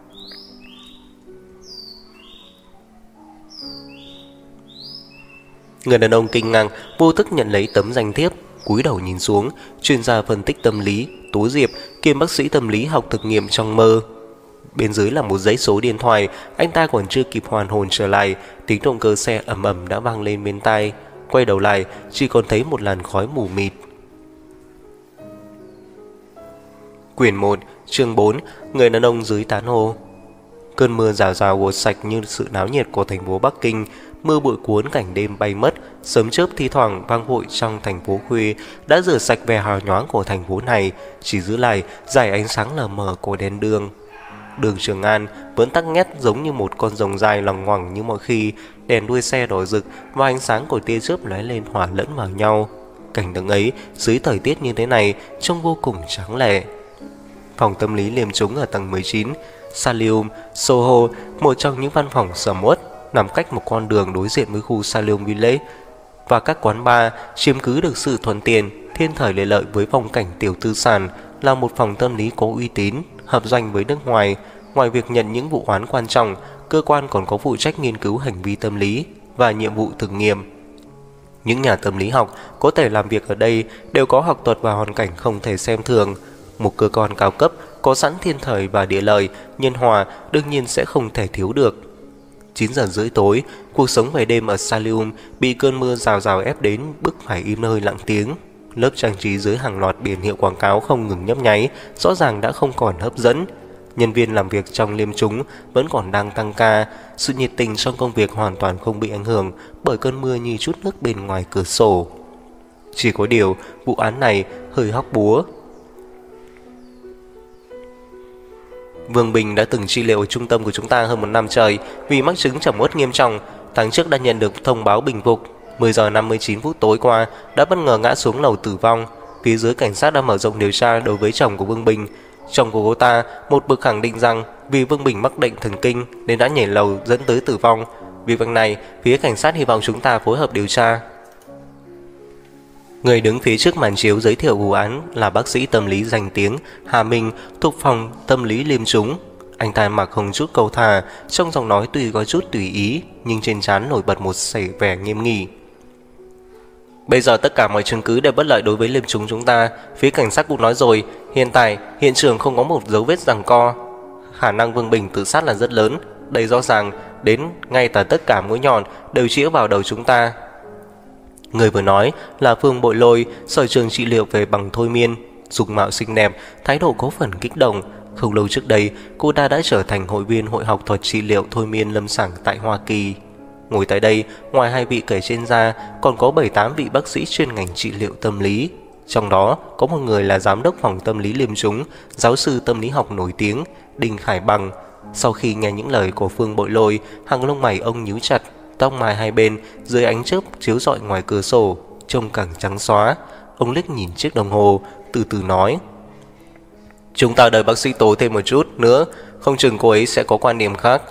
Người đàn ông kinh ngạc, vô thức nhận lấy tấm danh thiếp, cúi đầu nhìn xuống. Chuyên gia phân tích tâm lý Tố Diệp kiêm bác sĩ tâm lý học thực nghiệm trong mơ. Bên dưới là một dãy số điện thoại. Anh ta còn chưa kịp hoàn hồn trở lại, tiếng động cơ xe ầm ầm đã vang lên bên tai. Quay đầu lại, chỉ còn thấy một làn khói mù mịt. Quyển 1, chương 4, người đàn ông dưới tán hồ. Cơn mưa rào rào gột sạch như sự náo nhiệt của thành phố Bắc Kinh. Mưa bụi cuốn cảnh đêm bay mất, sớm chớp thi thoảng vang vội trong thành phố khuya đã rửa sạch vẻ hào nhoáng của thành phố này, chỉ giữ lại dải ánh sáng lờ mờ của đèn đường. Đường Trường An vẫn tắc nghét giống như một con rồng dài loằng ngoằng như mọi khi. Đèn đuôi xe đỏ rực và ánh sáng của tia chớp lóe lên hòa lẫn vào nhau. Cảnh tượng ấy dưới thời tiết như thế này trông vô cùng tráng lệ. Phòng tâm lý liêm trúng ở tầng 19, Salium, Soho, một trong những văn phòng sầm uất, nằm cách một con đường đối diện với khu Salium Village và các quán bar, chiếm cứ được sự thuận tiện, thiên thời địa lợi với phong cảnh tiểu tư sản, là một phòng tâm lý có uy tín, hợp doanh với nước ngoài. Ngoài việc nhận những vụ án quan trọng, cơ quan còn có phụ trách nghiên cứu hành vi tâm lý và nhiệm vụ thực nghiệm. Những nhà tâm lý học có thể làm việc ở đây đều có học thuật và hoàn cảnh không thể xem thường. Một cơ quan cao cấp có sẵn thiên thời và địa lợi, nhân hòa đương nhiên sẽ không thể thiếu được. 9 giờ rưỡi tối, cuộc sống về đêm ở Salium bị cơn mưa rào rào ép đến bức phải im hơi lặng tiếng. Lớp trang trí dưới hàng loạt biển hiệu quảng cáo không ngừng nhấp nháy, rõ ràng đã không còn hấp dẫn. Nhân viên làm việc trong liêm trúng vẫn còn đang tăng ca. Sự nhiệt tình trong công việc hoàn toàn không bị ảnh hưởng bởi cơn mưa như chút nước bên ngoài cửa sổ. Chỉ có điều, vụ án này hơi hóc búa. Vương Bình đã từng trị liệu ở trung tâm của chúng ta hơn 1 năm trời vì mắc chứng trầm uất nghiêm trọng. Tháng trước đã nhận được thông báo bình phục. 10 giờ 59 phút tối qua đã bất ngờ ngã xuống lầu tử vong. Phía dưới cảnh sát đã mở rộng điều tra đối với chồng của Vương Bình. Chồng của cô ta một mực khẳng định rằng vì Vương Bình mắc bệnh thần kinh nên đã nhảy lầu dẫn tới tử vong. Việc này, phía cảnh sát hy vọng chúng ta phối hợp điều tra. Người đứng phía trước màn chiếu giới thiệu vụ án là bác sĩ tâm lý danh tiếng Hà Minh thuộc phòng tâm lý liêm chúng. Anh ta mặc không chút cầu thả, trong giọng nói tuy có chút tùy ý, nhưng trên trán nổi bật một vẻ nghiêm nghị. Bây giờ tất cả mọi chứng cứ đều bất lợi đối với liêm chúng ta. Phía cảnh sát cũng nói rồi, hiện tại hiện trường không có một dấu vết giằng co. Khả năng Vương Bình tự sát là rất lớn. Đây rõ ràng đến ngay cả tất cả mũi nhọn đều chĩa vào đầu chúng ta. Người vừa nói là Phương Bội Lôi, sở trường trị liệu về bằng thôi miên, dung mạo xinh đẹp, thái độ có phần kích động. Không lâu trước đây, cô ta đã trở thành hội viên hội học thuật trị liệu thôi miên lâm sàng tại Hoa Kỳ. Ngồi tại đây, ngoài 2 vị kể trên ra, còn có 7-8 vị bác sĩ chuyên ngành trị liệu tâm lý. Trong đó, có một người là giám đốc phòng tâm lý liêm chúng, giáo sư tâm lý học nổi tiếng, Đinh Khải Bằng. Sau khi nghe những lời của Phương Bội Lôi, hàng lông mày ông nhíu chặt, tóc mai hai bên dưới ánh chớp chiếu rọi ngoài cửa sổ trông càng trắng xóa. Ông liếc nhìn chiếc đồng hồ, từ từ nói: Chúng ta đợi bác sĩ Tố thêm một chút nữa, không chừng cô ấy sẽ có quan điểm khác.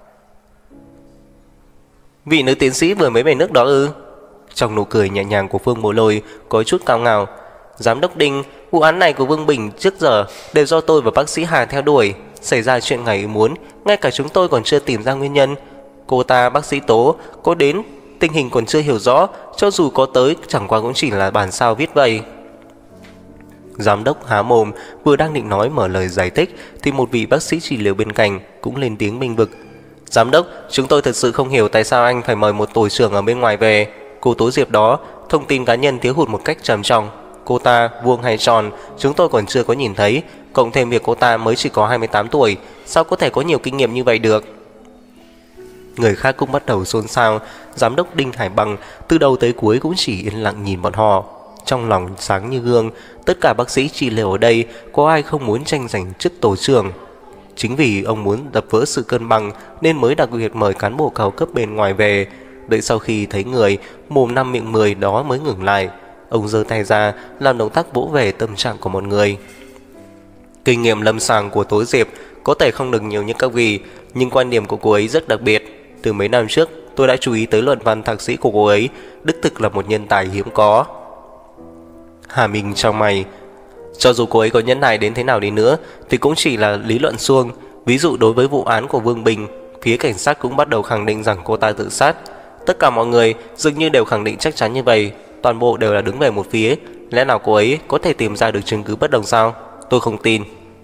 Vị nữ tiến sĩ vừa mới về nước đó ư? Trong nụ cười nhẹ nhàng của Phương Bội Lôi có chút cao ngạo. Giám đốc Đinh, vụ án này của Vương Bình trước giờ đều do tôi và bác sĩ Hà theo đuổi. Xảy ra chuyện ngoài ý muốn, ngay cả chúng tôi còn chưa tìm ra nguyên nhân. Cô ta, bác sĩ Tố, có đến, tình hình còn chưa hiểu rõ, cho dù có tới chẳng qua cũng chỉ là bản sao viết vậy. Giám đốc há mồm, vừa đang định nói mở lời giải thích thì một vị bác sĩ trị liệu bên cạnh cũng lên tiếng bênh vực. Giám đốc, chúng tôi thật sự không hiểu tại sao anh phải mời một tổ trưởng ở bên ngoài về. Cô Tố Diệp đó, thông tin cá nhân thiếu hụt một cách trầm trọng. Cô ta vuông hay tròn, chúng tôi còn chưa có nhìn thấy. Cộng thêm việc cô ta mới chỉ có 28 tuổi, sao có thể có nhiều kinh nghiệm như vậy được? Người khác cũng bắt đầu xôn xao. Giám đốc Đinh Hải Bằng từ đầu tới cuối cũng chỉ yên lặng nhìn bọn họ, trong lòng sáng như gương. Tất cả bác sĩ trị liệu ở đây có ai không muốn tranh giành chức tổ trưởng. Chính vì ông muốn đập vỡ sự cân bằng nên mới đặc biệt mời cán bộ cao cấp bên ngoài về. Đợi sau khi thấy người mồm 5 miệng 10 đó mới ngừng lại. Ông giơ tay ra làm động tác vỗ về tâm trạng của một người. Kinh nghiệm lâm sàng của Tố Diệp có thể không được nhiều như các vị, nhưng quan điểm của cô ấy rất đặc biệt. Từ mấy năm trước tôi đã chú ý tới luận văn thạc sĩ của cô ấy, đích thực là một nhân tài hiếm có. Hà Minh trong mày. Cho dù cô ấy có nhẫn nại đến thế nào đi nữa thì cũng chỉ là lý luận suông. Ví dụ đối với vụ án của Vương Bình, phía cảnh sát cũng bắt đầu khẳng định rằng cô ta tự sát. Tất cả mọi người dường như đều khẳng định chắc chắn như vậy, toàn bộ đều là đứng về một phía. Lẽ nào cô ấy có thể tìm ra được chứng cứ bất đồng sao? Tôi không tin.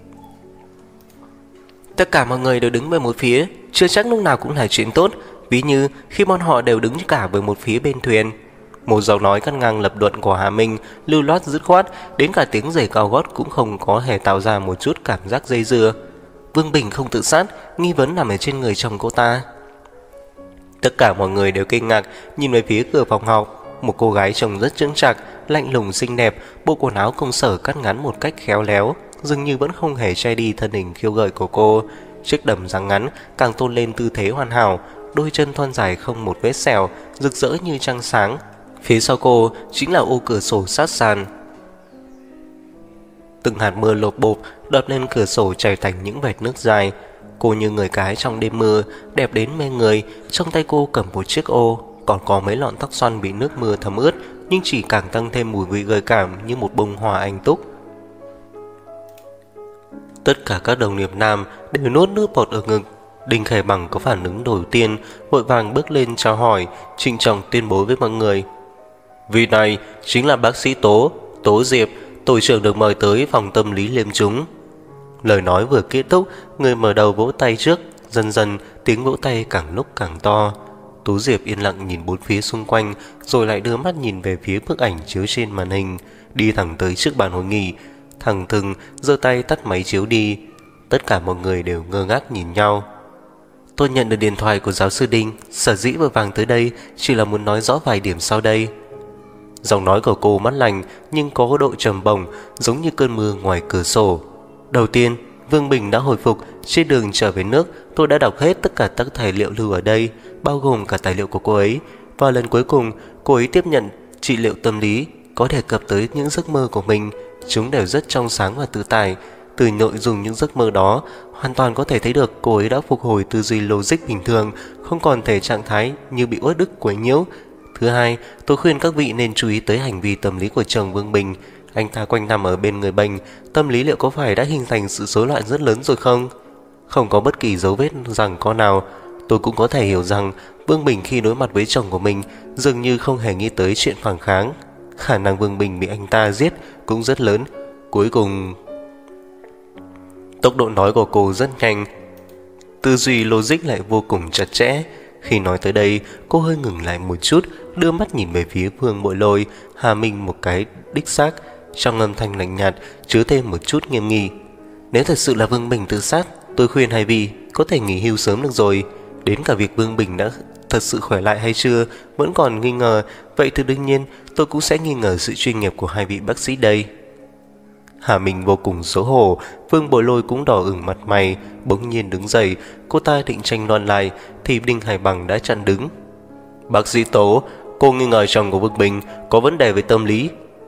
Tất cả mọi người đều đứng về một phía, chưa chắc lúc nào cũng là chuyện tốt. Ví như khi bọn họ đều đứng cả về một phía bên thuyền. Một giọng nói cắt ngang lập luận của Hà Minh lưu loát dứt khoát, đến cả tiếng giày cao gót cũng không có hề tạo ra một chút cảm giác dây dưa. Vương Bình không tự sát, nghi vấn nằm ở trên người chồng cô ta. Tất cả mọi người đều kinh ngạc nhìn về phía cửa phòng học. Một cô gái trông rất chững chạc, lạnh lùng xinh đẹp, bộ quần áo công sở cắt ngắn một cách khéo léo, dường như vẫn không hề che đi thân hình khiêu gợi của cô. Chiếc đầm răng ngắn càng tôn lên tư thế hoàn hảo, đôi chân thon dài không một vết sẹo, rực rỡ như trăng sáng. Phía sau cô chính là ô cửa sổ sát sàn. Từng hạt mưa lộp bộp đập lên cửa sổ chảy thành những vệt nước dài. Cô như người cái trong đêm mưa, đẹp đến mê người. Trong tay cô cầm một chiếc ô, còn có mấy lọn tóc xoăn bị nước mưa thấm ướt, nhưng chỉ càng tăng thêm mùi vị gợi cảm như một bông hoa anh túc. Tất cả các đồng nghiệp nam đều nuốt nước bọt ở ngực. Đinh Khải Bằng có phản ứng đầu tiên, vội vàng bước lên chào hỏi, trịnh trọng tuyên bố với mọi người: Vị này chính là bác sĩ Tố Diệp, tổ trưởng được mời tới phòng tâm lý liêm chúng. Lời nói vừa kết thúc, người mở đầu vỗ tay trước, dần dần tiếng vỗ tay càng lúc càng to. Tố Diệp yên lặng nhìn bốn phía xung quanh, rồi lại đưa mắt nhìn về phía bức ảnh chiếu trên màn hình, đi thẳng tới trước bàn hội nghị, thẳng thừng giơ tay tắt máy chiếu đi. Tất cả mọi người đều ngơ ngác nhìn nhau. Tôi nhận được điện thoại của giáo sư Đinh, sở dĩ vội vàng tới đây chỉ là muốn nói rõ vài điểm sau đây. Giọng nói của cô mát lành nhưng có độ trầm bổng, giống như cơn mưa ngoài cửa sổ. Đầu tiên, Vương Bình đã hồi phục. Trên đường trở về nước, tôi đã đọc hết tất cả các tài liệu lưu ở đây, bao gồm cả tài liệu của cô ấy. Và lần cuối cùng, cô ấy tiếp nhận trị liệu tâm lý, có đề cập tới những giấc mơ của mình. Chúng đều rất trong sáng và tự tại. Từ nội dung những giấc mơ đó, hoàn toàn có thể thấy được cô ấy đã phục hồi tư duy logic bình thường, không còn thể trạng thái như bị uất ức quấy nhiễu. Thứ hai, tôi khuyên các vị nên chú ý tới hành vi tâm lý của chồng Vương Bình. Anh ta quanh nằm ở bên người bệnh, tâm lý liệu có phải đã hình thành sự rối loạn rất lớn rồi không? Không có bất kỳ dấu vết rằng có nào. Tôi cũng có thể hiểu rằng Vương Bình khi đối mặt với chồng của mình dường như không hề nghĩ tới chuyện phản kháng. Khả năng Vương Bình bị anh ta giết cũng rất lớn. Cuối cùng, tốc độ nói của cô rất nhanh, tư duy logic lại vô cùng chặt chẽ. Khi nói tới đây, cô hơi ngừng lại một chút, đưa mắt nhìn về phía Vương Bội Lôi, hà mình một cái đích xác, trong âm thanh lạnh nhạt chứa thêm một chút nghiêm nghị. Nếu thật sự là Vương Bình tự sát, tôi khuyên hai vị có thể nghỉ hưu sớm được rồi. Đến cả việc Vương Bình đã thật sự khỏe lại hay chưa vẫn còn nghi ngờ, vậy thì đương nhiên tôi cũng sẽ nghi ngờ sự chuyên nghiệp của hai vị bác sĩ đây. Hà Minh vô cùng xấu hổ, Vương Bội Lôi cũng đỏ ửng mặt mày, bỗng nhiên đứng dậy, cô ta định tranh luận lại thì Đinh Hải Bằng đã chặn đứng. Bác sĩ Tố, cô nghi ngờ chồng của Vương Bình có vấn đề về tâm lý.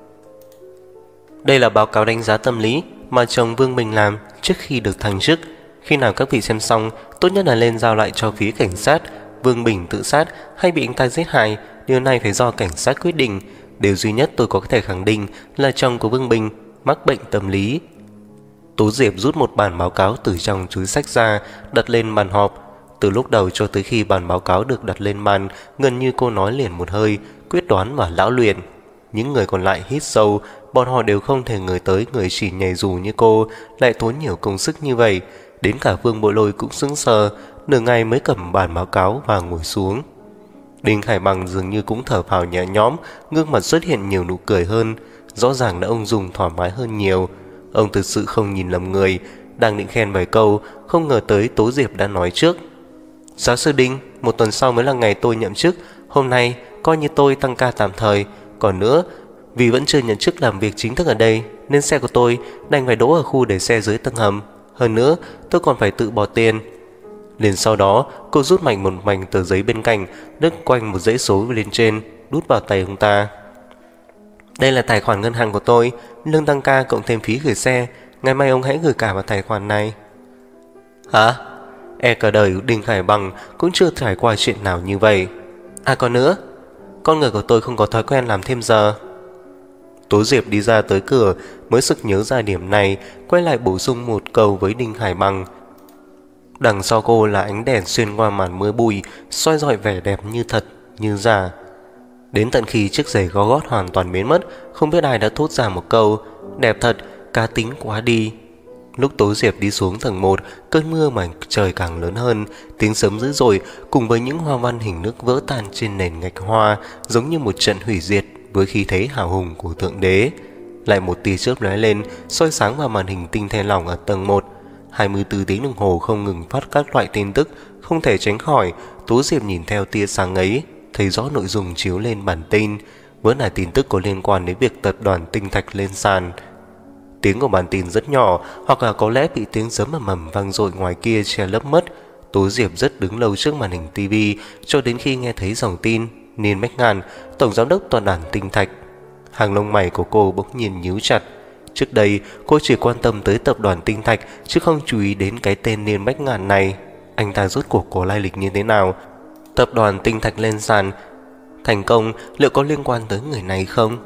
Đây là báo cáo đánh giá tâm lý mà chồng Vương Bình làm trước khi được thăng chức. Khi nào các vị xem xong, tốt nhất là lên giao lại cho phía cảnh sát. Vương Bình tự sát hay bị anh ta giết hại, điều này phải do cảnh sát quyết định. Điều duy nhất tôi có thể khẳng định là chồng của Vương Bình mắc bệnh tâm lý. Tố Diệp rút một bản báo cáo từ trong túi sách ra, đặt lên bàn họp. Từ lúc đầu cho tới khi bản báo cáo được đặt lên bàn, gần như cô nói liền một hơi, quyết đoán và lão luyện. Những người còn lại hít sâu, bọn họ đều không thể ngờ tới người chỉ nhảy dù như cô lại tốn nhiều công sức như vậy. Đến cả Vương Bội Lôi cũng sững sờ, nửa ngày mới cầm bản báo cáo và ngồi xuống. Đinh Hải Bằng dường như cũng thở phào nhẹ nhõm, gương mặt xuất hiện nhiều nụ cười hơn. Rõ ràng đã ông Dung thoải mái hơn nhiều. Ông thực sự không nhìn lầm người. Đang định khen vài câu, không ngờ tới Tố Diệp đã nói trước. Giáo sư Đinh, một tuần sau mới là ngày tôi nhậm chức. Hôm nay coi như tôi tăng ca tạm thời. Còn nữa, vì vẫn chưa nhận chức làm việc chính thức ở đây, nên xe của tôi đành phải đỗ ở khu để xe dưới tầng hầm. Hơn nữa, tôi còn phải tự bỏ tiền. Liền sau đó, cô rút mạnh một mảnh tờ giấy bên cạnh, đứt quanh một dãy số lên trên, đút vào tay ông ta. Đây là tài khoản ngân hàng của tôi, lương tăng ca cộng thêm phí gửi xe. Ngày mai ông hãy gửi cả vào tài khoản này. Hả? Cả đời Đinh Hải Bằng cũng chưa trải qua chuyện nào như vậy. À còn nữa, con người của tôi không có thói quen làm thêm giờ. Tố Diệp đi ra tới cửa mới sực nhớ ra điểm này, quay lại bổ sung một câu với Đinh Hải Bằng. Đằng sau cô là ánh đèn xuyên qua màn mưa bụi, soi rọi vẻ đẹp như thật, như giả. Đến tận khi chiếc giày gó gót hoàn toàn biến mất, không biết ai đã thốt ra một câu, đẹp thật, cá tính quá đi. Lúc Tố Diệp đi xuống tầng 1, cơn mưa mà trời càng lớn hơn, tiếng sấm dữ dội cùng với những hoa văn hình nước vỡ tan trên nền gạch hoa, giống như một trận hủy diệt với khí thế hào hùng của Thượng Đế. Lại một tia chớp lóe lên, soi sáng vào màn hình tinh thể lỏng ở tầng 1. 24 tiếng đồng hồ không ngừng phát các loại tin tức, không thể tránh khỏi. Tố Diệp nhìn theo tia sáng ấy, thấy rõ nội dung chiếu lên bản tin, vẫn là tin tức có liên quan đến việc tập đoàn Tinh Thạch lên sàn. Tiếng của bản tin rất nhỏ, hoặc là có lẽ bị tiếng giấm ầm ầm vang dội ngoài kia che lấp mất. Tố Diệp rất đứng lâu trước màn hình tivi cho đến khi nghe thấy dòng tin Niên Bách Ngàn, tổng giám đốc tập đoàn Tinh Thạch. Hàng lông mày của cô bỗng nhiên nhíu chặt. Trước đây cô chỉ quan tâm tới tập đoàn Tinh Thạch chứ không chú ý đến cái tên Niên Bách Ngàn này. Anh ta rốt cuộc có lai lịch như thế nào? Tập đoàn Tinh Thạch lên sàn thành công liệu có liên quan tới người này không?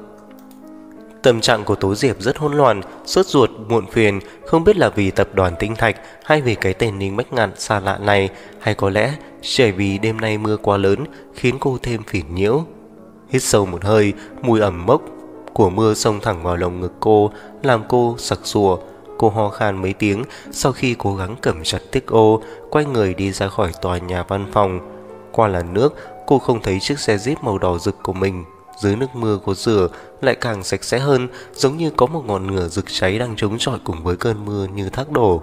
Tâm trạng của Tố Diệp rất hỗn loạn, sốt ruột, muộn phiền, không biết là vì tập đoàn Tinh Thạch hay vì cái tên Ninh Bách Ngạn xa lạ này, hay có lẽ chỉ vì đêm nay mưa quá lớn khiến cô thêm phiền nhiễu. Hít sâu một hơi, mùi ẩm mốc của mưa xông thẳng vào lồng ngực cô, làm cô sặc sụa. Cô ho khan mấy tiếng sau khi cố gắng cầm chặt tích ô, quay người đi ra khỏi tòa nhà văn phòng. Qua làn nước, cô không thấy chiếc xe Jeep màu đỏ rực của mình. Dưới nước mưa cô rửa lại càng sạch sẽ hơn, giống như có một ngọn lửa rực cháy đang chống chọi cùng với cơn mưa như thác đổ.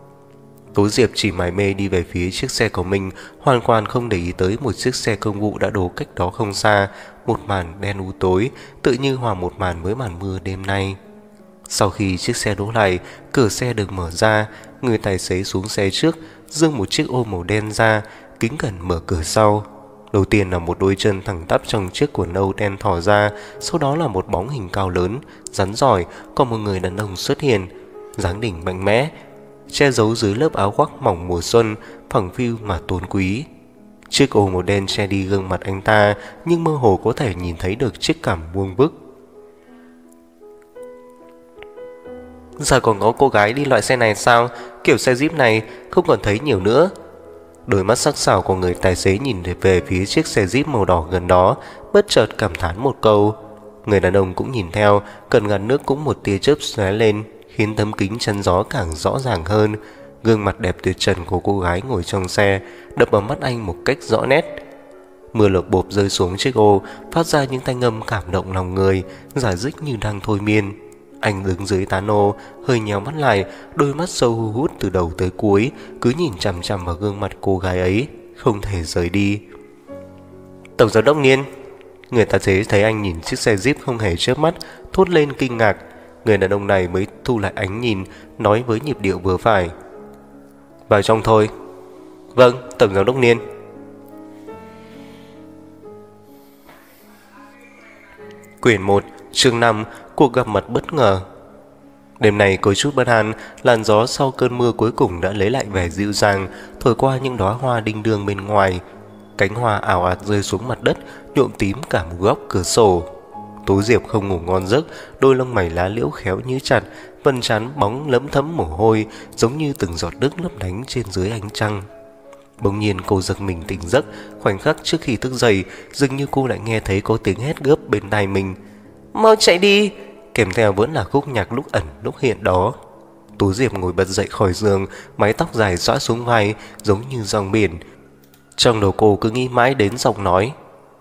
Tố Diệp chỉ mải mê đi về phía chiếc xe của mình, hoàn toàn không để ý tới một chiếc xe công vụ đã đổ cách đó không xa. Một màn đen u tối, tự như hòa một màn với màn mưa đêm nay. Sau khi chiếc xe đỗ lại, cửa xe được mở ra, người tài xế xuống xe trước, giương một chiếc ô màu đen ra, kính cẩn mở cửa sau. Đầu tiên là một đôi chân thẳng tắp trong chiếc quần âu đen thò ra, sau đó là một bóng hình cao lớn, rắn giỏi, còn một người đàn ông xuất hiện. dáng đỉnh mạnh mẽ, che giấu dưới lớp áo khoác mỏng mùa xuân, phẳng phiu mà tôn quý. Chiếc ô màu đen che đi gương mặt anh ta, nhưng mơ hồ có thể nhìn thấy được chiếc cằm vuông vức. Giờ còn có cô gái đi loại xe này sao? Kiểu xe Jeep này không còn thấy nhiều nữa. Đôi mắt sắc sảo của người tài xế nhìn về phía chiếc xe Jeep màu đỏ gần đó, bất chợt cảm thán một câu. Người đàn ông cũng nhìn theo, cần gạt nước cũng một tia chớp lóe lên, khiến tấm kính chắn gió càng rõ ràng hơn. Gương mặt đẹp tuyệt trần của cô gái ngồi trong xe đập vào mắt anh một cách rõ nét. Mưa lộc bộp rơi xuống chiếc ô, phát ra những thanh âm cảm động lòng người, giả dích như đang thôi miên. Anh đứng dưới tán ô, hơi nhéo mắt lại, đôi mắt sâu hu hút từ đầu tới cuối, cứ nhìn chằm chằm vào gương mặt cô gái ấy, không thể rời đi. Tổng giám đốc Niên. Người tài xế thấy anh nhìn chiếc xe Jeep không hề chớp mắt, thốt lên kinh ngạc. Người đàn ông này mới thu lại ánh nhìn, nói với nhịp điệu vừa phải. Vào trong thôi. Vâng, tổng giám đốc Niên. Quyển 1, chương 5, cuộc gặp mặt bất ngờ. Đêm nay có chút bất an, làn gió sau cơn mưa cuối cùng đã lấy lại vẻ dịu dàng, thổi qua những đóa hoa đinh đương bên ngoài. Cánh hoa ảo ạt rơi xuống mặt đất, nhuộm tím cả một góc cửa sổ. Tố Diệp không ngủ ngon giấc, đôi lông mày lá liễu khéo nhíu chặt, vân trán bóng lấm thấm mồ hôi, giống như từng giọt nước lấp lánh trên dưới ánh trăng. Bỗng nhiên cô giật mình tỉnh giấc, khoảnh khắc trước khi thức dậy, dường như cô lại nghe thấy có tiếng hét gấp bên tai mình. Mau chạy đi! Kèm theo vẫn là khúc nhạc lúc ẩn lúc hiện đó. Tú Diệp ngồi bật dậy khỏi giường, mái tóc dài xõa xuống vai, giống như dòng biển. Trong đầu cô cứ nghĩ mãi đến giọng nói.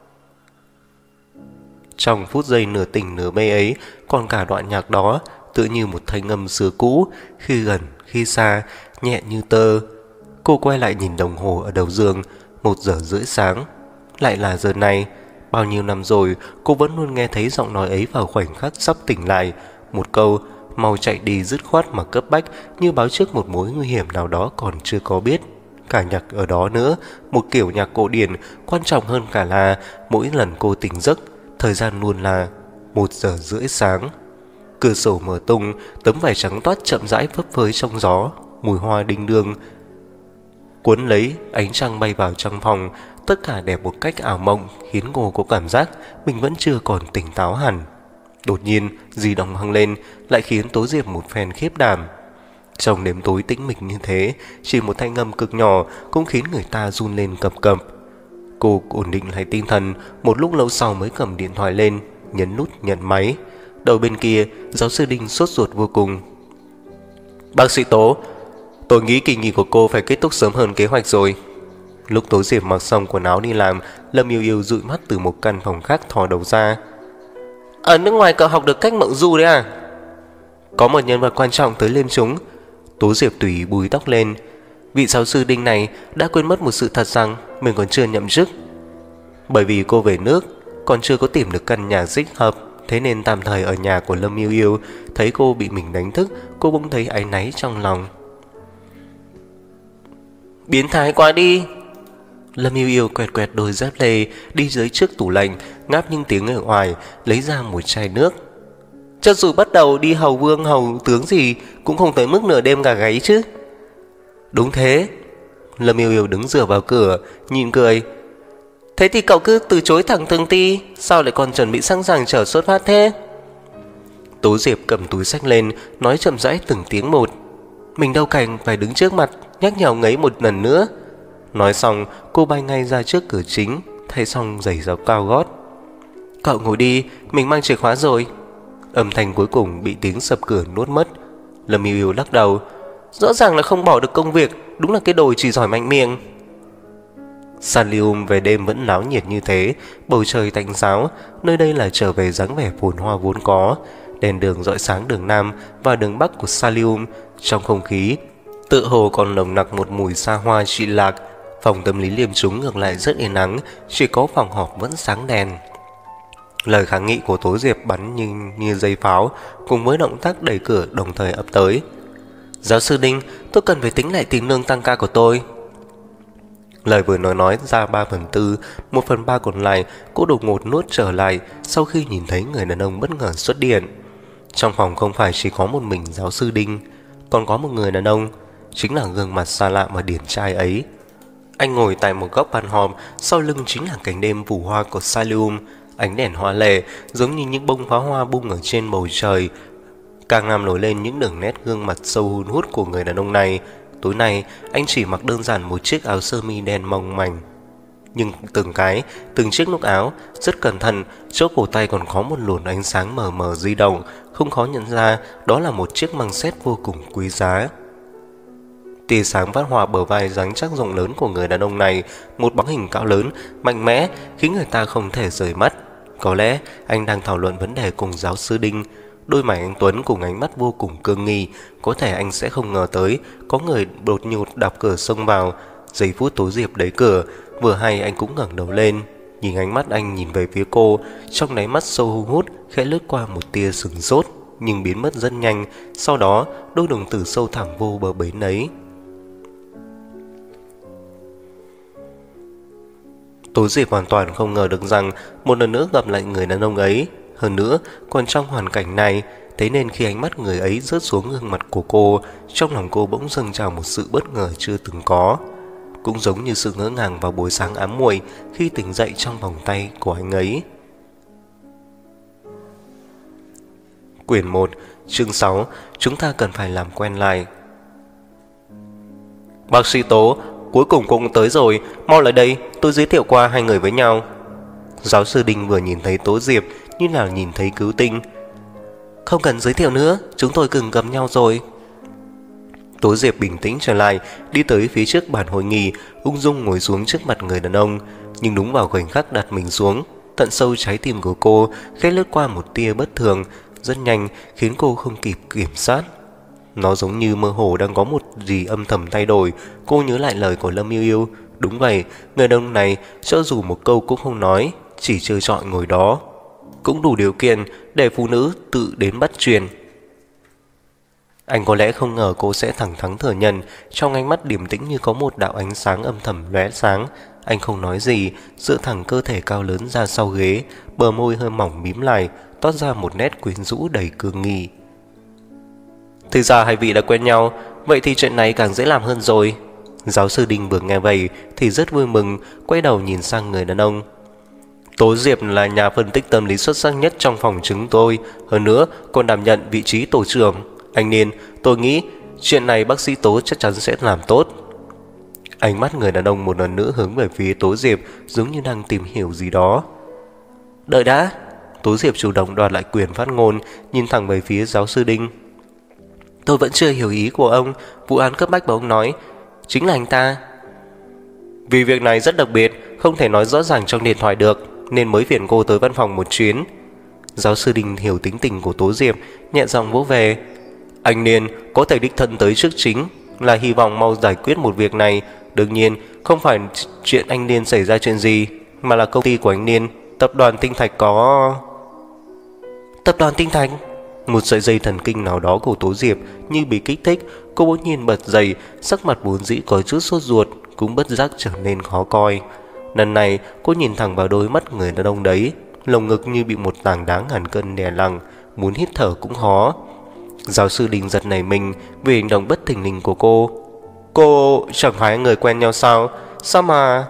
Trong phút giây nửa tỉnh nửa mê ấy, còn cả đoạn nhạc đó, tựa như một thanh âm xưa cũ, khi gần, khi xa, nhẹ như tơ. Cô quay lại nhìn đồng hồ ở đầu giường, 1:30 sáng. Lại là giờ này. Bao nhiêu năm rồi, cô vẫn luôn nghe thấy giọng nói ấy vào khoảnh khắc sắp tỉnh lại. Một câu, mau chạy đi dứt khoát mà cấp bách, như báo trước một mối nguy hiểm nào đó còn chưa có biết. Cả nhạc ở đó nữa, một kiểu nhạc cổ điển, quan trọng hơn cả là mỗi lần cô tỉnh giấc, thời gian luôn là 1:30 sáng. Cửa sổ mở tung, tấm vải trắng toát chậm rãi phấp phới trong gió, mùi hoa đinh đương cuốn lấy, ánh trăng bay vào trong phòng. Tất cả đẹp một cách ảo mộng, khiến cô có cảm giác mình vẫn chưa còn tỉnh táo hẳn. Đột nhiên, di động vang lên, lại khiến Tố Diệp một phen khiếp đảm. Trong đêm tối tĩnh mịch như thế, chỉ một thanh âm cực nhỏ cũng khiến người ta run lên cập cập. Cô ổn định lại tinh thần, một lúc lâu sau mới cầm điện thoại lên, nhấn nút nhận máy. Đầu bên kia, giáo sư Đinh sốt ruột vô cùng. Bác sĩ Tố, tôi nghĩ kỳ nghỉ của cô phải kết thúc sớm hơn kế hoạch rồi. Lúc Tố Diệp mặc xong quần áo đi làm, Lâm Yêu Yêu dụi mắt từ một căn phòng khác thò đầu ra. Ở nước ngoài cậu học được cách mộng du đấy à? Có một nhân vật quan trọng tới liêm chúng. Tố Diệp tùy ý búi tóc lên. Vị giáo sư Đinh này đã quên mất một sự thật rằng mình còn chưa nhậm chức. Bởi vì cô về nước, còn chưa có tìm được căn nhà thích hợp, thế nên tạm thời ở nhà của Lâm Yêu Yêu. Thấy cô bị mình đánh thức, cô bỗng thấy áy náy trong lòng. Biến thái quá đi! Lâm Yêu Yêu quẹt quẹt đôi dép lê, đi dưới trước tủ lạnh, ngáp những tiếng ở ngoài, lấy ra một chai nước. Cho dù bắt đầu đi hầu vương hầu tướng gì, cũng không tới mức nửa đêm gà gáy chứ. Đúng thế. Lâm Yêu Yêu đứng dựa vào cửa, nhìn cười. Thế thì cậu cứ từ chối thẳng từng ti, sao lại còn chuẩn bị sẵn sàng chờ xuất phát thế? Tố Diệp cầm túi xách lên, nói chậm rãi từng tiếng một. Mình đâu cần phải đứng trước mặt nhắc nhở ngấy một lần nữa. Nói xong, cô bay ngay ra trước cửa chính, thay xong giày dép cao gót. Cậu ngồi đi, mình mang chìa khóa rồi. Âm thanh cuối cùng bị tiếng sập cửa nuốt mất. Lâm Yêu Yêu lắc đầu. Rõ ràng là không bỏ được công việc, đúng là cái đồ chỉ giỏi mạnh miệng. Salium về đêm vẫn náo nhiệt như thế, bầu trời tạnh giáo, nơi đây là trở về dáng vẻ phồn hoa vốn có. Đèn đường rọi sáng đường Nam và đường Bắc của Salium, trong không khí tự hồ còn nồng nặc một mùi xa hoa trụy lạc. Phòng tâm lý liêm chúng ngược lại rất yên ắng, chỉ có phòng họp vẫn sáng đèn. Lời kháng nghị của Tố Diệp bắn như dây pháo, cùng với động tác đẩy cửa đồng thời ập tới. Giáo sư Đinh, tôi cần phải tính lại tiền lương tăng ca của tôi. Lời vừa nói ra 3/4, 1/3 còn lại cô đột ngột nuốt trở lại sau khi nhìn thấy người đàn ông bất ngờ xuất hiện. Trong phòng không phải chỉ có một mình giáo sư Đinh. Còn có một người đàn ông, chính là gương mặt xa lạ mà điển trai ấy. Anh ngồi tại một góc bàn họp, sau lưng chính là cánh đêm phủ hoa của Salium. Ánh đèn hoa lệ giống như những bông pháo hoa bung ở trên bầu trời, càng làm nổi lên những đường nét gương mặt sâu hun hút của người đàn ông này. Tối nay anh chỉ mặc đơn giản một chiếc áo sơ mi đen mỏng manh, nhưng từng chiếc nút áo rất cẩn thận. Chỗ cổ tay còn có một luồng ánh sáng mờ mờ di động, không khó nhận ra đó là một chiếc măng sét vô cùng quý giá. Tia sáng phát họa bờ vai rắn chắc rộng lớn của người đàn ông này, một bóng hình cao lớn, mạnh mẽ, khiến người ta không thể rời mắt. Có lẽ anh đang thảo luận vấn đề cùng giáo sư Đinh. Đôi mày anh Tuấn cùng ánh mắt vô cùng cương nghi. Có thể anh sẽ không ngờ tới có người đột ngột đạp cửa xông vào. Giây phút Tố Diệp đẩy cửa, vừa hay anh cũng ngẩng đầu lên, nhìn ánh mắt anh nhìn về phía cô. Trong đáy mắt sâu hun hút khẽ lướt qua một tia sửng sốt, nhưng biến mất rất nhanh. Sau đó đôi đồng tử sâu thẳm vô bờ bến ấy. Tố Diệp hoàn toàn không ngờ được rằng một lần nữa gặp lại người đàn ông ấy, hơn nữa còn trong hoàn cảnh này. Thế nên khi ánh mắt người ấy rớt xuống gương mặt của cô, trong lòng cô bỗng dâng trào một sự bất ngờ chưa từng có. Cũng giống như sự ngỡ ngàng vào buổi sáng ám muội khi tỉnh dậy trong vòng tay của anh ấy. Quyển 1, chương 6, chúng ta cần phải làm quen lại. Bác sĩ Tố, cuối cùng cũng tới rồi, mau lại đây, tôi giới thiệu qua hai người với nhau. Giáo sư Đinh vừa nhìn thấy Tố Diệp như là nhìn thấy cứu tinh. Không cần giới thiệu nữa, chúng tôi từng gặp nhau rồi. Tố Diệp bình tĩnh trở lại, đi tới phía trước bàn hội nghị, ung dung ngồi xuống trước mặt người đàn ông. Nhưng đúng vào khoảnh khắc đặt mình xuống, tận sâu trái tim của cô khẽ lướt qua một tia bất thường, rất nhanh khiến cô không kịp kiểm soát. Nó giống như mơ hồ đang có một gì âm thầm thay đổi. Cô nhớ lại lời của Lâm Yêu Yêu. Đúng vậy, người đàn ông này cho dù một câu cũng không nói, chỉ trơ trọi ngồi đó, cũng đủ điều kiện để phụ nữ tự đến bắt truyền. Anh có lẽ không ngờ cô sẽ thẳng thắn thừa nhận. Trong ánh mắt điềm tĩnh như có một đạo ánh sáng âm thầm lóe sáng. Anh không nói gì, dựa thẳng cơ thể cao lớn ra sau ghế, bờ môi hơi mỏng mím lại, toát ra một nét quyến rũ đầy cương nghị. Thì ra hai vị đã quen nhau, vậy thì chuyện này càng dễ làm hơn rồi. Giáo sư Đinh vừa nghe vậy thì rất vui mừng, quay đầu nhìn sang người đàn ông. Tố Diệp là nhà phân tích tâm lý xuất sắc nhất trong phòng chúng tôi, hơn nữa còn đảm nhận vị trí tổ trưởng. Anh Niên, tôi nghĩ chuyện này bác sĩ Tố chắc chắn sẽ làm tốt. Ánh mắt người đàn ông một lần nữa hướng về phía Tố Diệp, giống như đang tìm hiểu gì đó. Đợi đã. Tố Diệp chủ động đoạt lại quyền phát ngôn, nhìn thẳng về phía giáo sư Đinh. Tôi vẫn chưa hiểu ý của ông. Vụ án cấp bách mà ông nói chính là anh ta. Vì việc này rất đặc biệt, không thể nói rõ ràng trong điện thoại được, nên mới phiền cô tới văn phòng một chuyến. Giáo sư Đinh hiểu tính tình của Tố Diệp, nhẹ giọng vỗ về. Anh Niên có thể đích thân tới trước chính là hy vọng mau giải quyết một việc này. Đương nhiên không phải chuyện anh Niên xảy ra chuyện gì, mà là công ty của anh Niên, tập đoàn Tinh Thạch có... Tập đoàn Tinh Thạch? Một sợi dây thần kinh nào đó của Tố Diệp như bị kích thích. Cô bỗng nhiên bật dậy, sắc mặt vốn dĩ có chút sốt ruột cũng bất giác trở nên khó coi. Lần này cô nhìn thẳng vào đôi mắt người đàn ông đấy, lồng ngực như bị một tảng đá ngàn cân đè lặng, muốn hít thở cũng khó. Giáo sư Đinh giật nảy mình vì hành động bất thình lình của cô. Cô chẳng phải người quen nhau sao? Sao mà...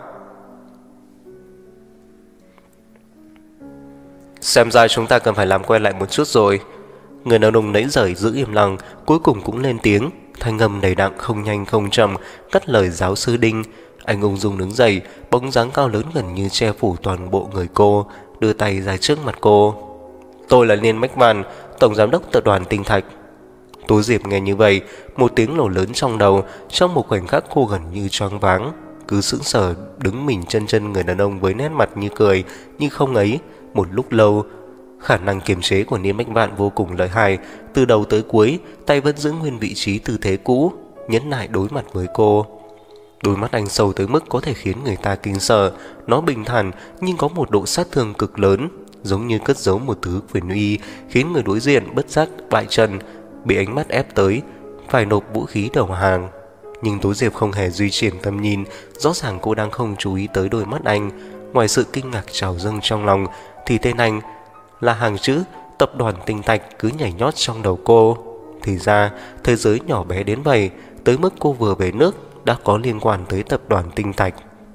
Xem ra chúng ta cần phải làm quen lại một chút rồi. Người đàn ông nãy giờ giữ im lặng, cuối cùng cũng lên tiếng, thanh âm đầy đặn không nhanh không chậm, cắt lời giáo sư Đinh. Anh ung dung đứng dậy, bóng dáng cao lớn gần như che phủ toàn bộ người cô, đưa tay ra trước mặt cô. Tôi là Niên Mách Văn, tổng giám đốc tập đoàn Tinh Thạch. Tố Diệp nghe như vậy, một tiếng nổ lớn trong đầu. Trong một khoảnh khắc cô gần như choáng váng, cứ sững sờ đứng mình chân người đàn ông với nét mặt như cười như không ấy. Một lúc lâu, khả năng kiềm chế của Niên Mách Vạn vô cùng lợi hại. Từ đầu tới cuối, tay vẫn giữ nguyên vị trí tư thế cũ, nhẫn nại đối mặt với cô. Đôi mắt anh sâu tới mức có thể khiến người ta kinh sợ. Nó bình thản nhưng có một độ sát thương cực lớn, giống như cất giấu một thứ quyền uy, khiến người đối diện bất giác bại trận, bị ánh mắt ép tới, phải nộp vũ khí đầu hàng. Nhưng Tố Diệp không hề duy trì tầm nhìn, rõ ràng cô đang không chú ý tới đôi mắt anh. Ngoài sự kinh ngạc trào dâng trong lòng, thì tên anh là hàng chữ tập đoàn Tinh Thạch cứ nhảy nhót trong đầu cô. Thì ra thế giới nhỏ bé đến vậy, tới mức cô vừa về nước đã có liên quan tới tập đoàn Tinh Thạch.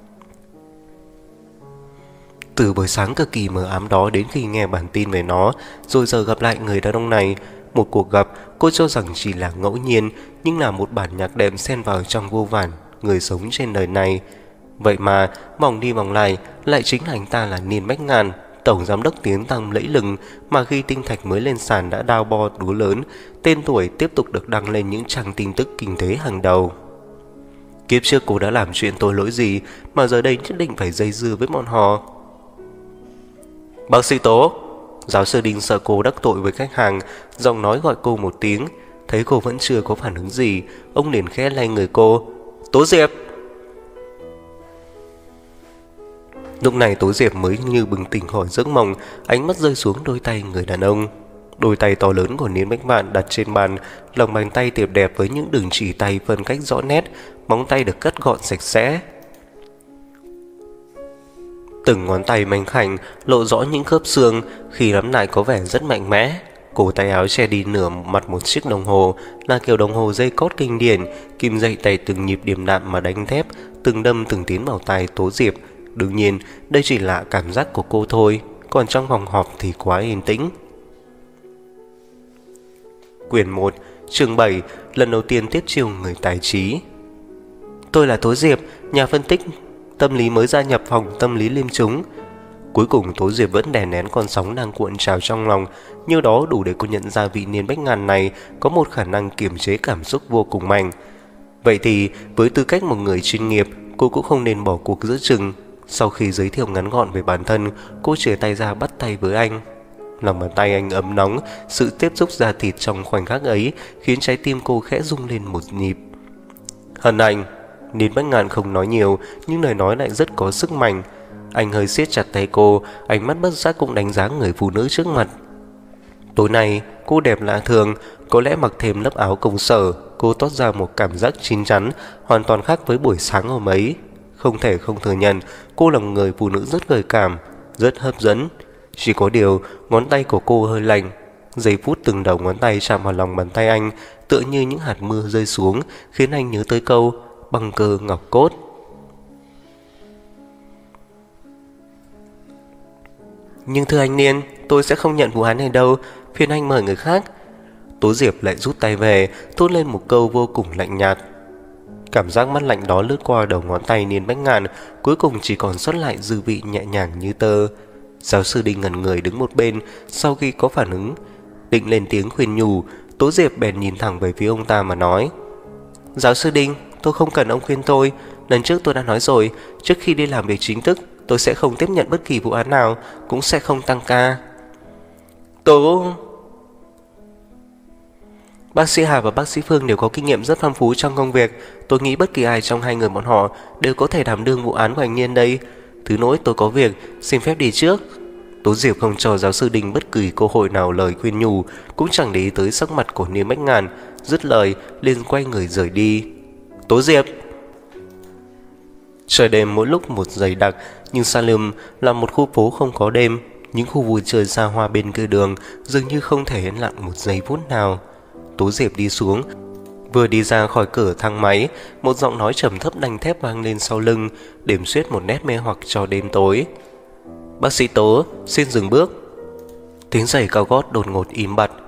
Từ buổi sáng cực kỳ mờ ám đó đến khi nghe bản tin về nó, rồi giờ gặp lại người đàn ông này, một cuộc gặp cô cho rằng chỉ là ngẫu nhiên, nhưng là một bản nhạc đệm xen vào trong vô vàn người sống trên đời này. Vậy mà vòng đi vòng lại chính là anh ta, là Niên Bách Ngàn, tổng giám đốc tiếng tăm lẫy lừng mà khi Tinh Thạch mới lên sàn đã đao bo đúa lớn, tên tuổi tiếp tục được đăng lên những trang tin tức kinh tế hàng đầu. Kiếp trước cô đã làm chuyện tội lỗi gì mà giờ đây nhất định phải dây dưa với bọn họ? Bác sĩ Tố. Giáo sư Đinh sợ cô đắc tội với khách hàng, giọng nói gọi cô một tiếng. Thấy cô vẫn chưa có phản ứng gì, ông liền khẽ lay người cô. Tố Diệp. Lúc này Tố Diệp mới như bừng tỉnh khỏi giấc mộng, ánh mắt rơi xuống đôi tay người đàn ông. Đôi tay to lớn của Niên Bách Vạn đặt trên bàn, lòng bàn tay tuyệt đẹp với những đường chỉ tay phân cách rõ nét, móng tay được cắt gọn sạch sẽ. Từng ngón tay mảnh khảnh lộ rõ những khớp xương, khi nắm lại có vẻ rất mạnh mẽ. Cổ tay áo che đi nửa mặt một chiếc đồng hồ, là kiểu đồng hồ dây cót kinh điển, kim dây tay từng nhịp điềm đạm mà đánh thép, từng đâm từng tiến vào tai Tố Diệp. Đương nhiên, đây chỉ là cảm giác của cô thôi, còn trong phòng họp thì quá yên tĩnh. Quyển 1, chương 7, lần đầu tiên tiếp chiêu người tài trí. Tôi là Tố Diệp, nhà phân tích tâm lý mới gia nhập phòng tâm lý liêm chúng. Cuối cùng Tố Diệp vẫn đè nén con sóng đang cuộn trào trong lòng, như đó đủ để cô nhận ra vị Niên Bách Ngàn này có một khả năng kiềm chế cảm xúc vô cùng mạnh. Vậy thì với tư cách một người chuyên nghiệp, cô cũng không nên bỏ cuộc giữa chừng. Sau khi giới thiệu ngắn gọn về bản thân, cô chìa tay ra bắt tay với anh. Lòng bàn tay anh ấm nóng, sự tiếp xúc da thịt trong khoảnh khắc ấy khiến trái tim cô khẽ rung lên một nhịp. Hân anh. Niên Bách Ngàn không nói nhiều, nhưng lời nói lại rất có sức mạnh. Anh hơi siết chặt tay cô, ánh mắt bất giác cũng đánh giá người phụ nữ trước mặt. Tối nay cô đẹp lạ thường, có lẽ mặc thêm lớp áo công sở, cô toát ra một cảm giác chín chắn, hoàn toàn khác với buổi sáng hôm ấy. Không thể không thừa nhận, cô là một người phụ nữ rất gợi cảm, rất hấp dẫn. Chỉ có điều, ngón tay của cô hơi lạnh. Giây phút từng đầu ngón tay chạm vào lòng bàn tay anh, tựa như những hạt mưa rơi xuống, khiến anh nhớ tới câu băng cơ ngọc cốt. Nhưng thưa anh Niên, tôi sẽ không nhận vụ án này đâu, phiền anh mời người khác. Tố Diệp lại rút tay về, thốt lên một câu vô cùng lạnh nhạt. Cảm giác mắt lạnh đó lướt qua đầu ngón tay Niên Bách Ngàn, cuối cùng chỉ còn sót lại dư vị nhẹ nhàng như tơ. Giáo sư Đinh ngẩn người đứng một bên, sau khi có phản ứng, định lên tiếng khuyên nhủ, Tố Diệp bèn nhìn thẳng về phía ông ta mà nói. Giáo sư Đinh, tôi không cần ông khuyên tôi. Lần trước tôi đã nói rồi, trước khi đi làm việc chính thức, tôi sẽ không tiếp nhận bất kỳ vụ án nào, cũng sẽ không tăng ca. Bác sĩ Hà và bác sĩ Phương đều có kinh nghiệm rất phong phú trong công việc. Tôi nghĩ bất kỳ ai trong hai người bọn họ đều có thể đảm đương vụ án của anh Niên đây. Thứ nỗi tôi có việc, xin phép đi trước. Tố Diệp không cho giáo sư Đinh bất kỳ cơ hội nào lời khuyên nhủ, cũng chẳng để ý tới sắc mặt của Niên Bách Ngàn. Dứt lời liền quay người rời đi. Tố Diệp. Trời đêm mỗi lúc một dày đặc, nhưng Salem là một khu phố không có đêm. Những khu vui chơi xa hoa bên kia đường dường như không thể yên lặng một giây phút nào. Tố Diệp đi xuống, vừa đi ra khỏi cửa thang máy, một giọng nói trầm thấp đanh thép vang lên sau lưng, điểm xuyết một nét mê hoặc cho đêm tối. Bác sĩ Tố, xin dừng bước. Tiếng giày cao gót đột ngột im bặt.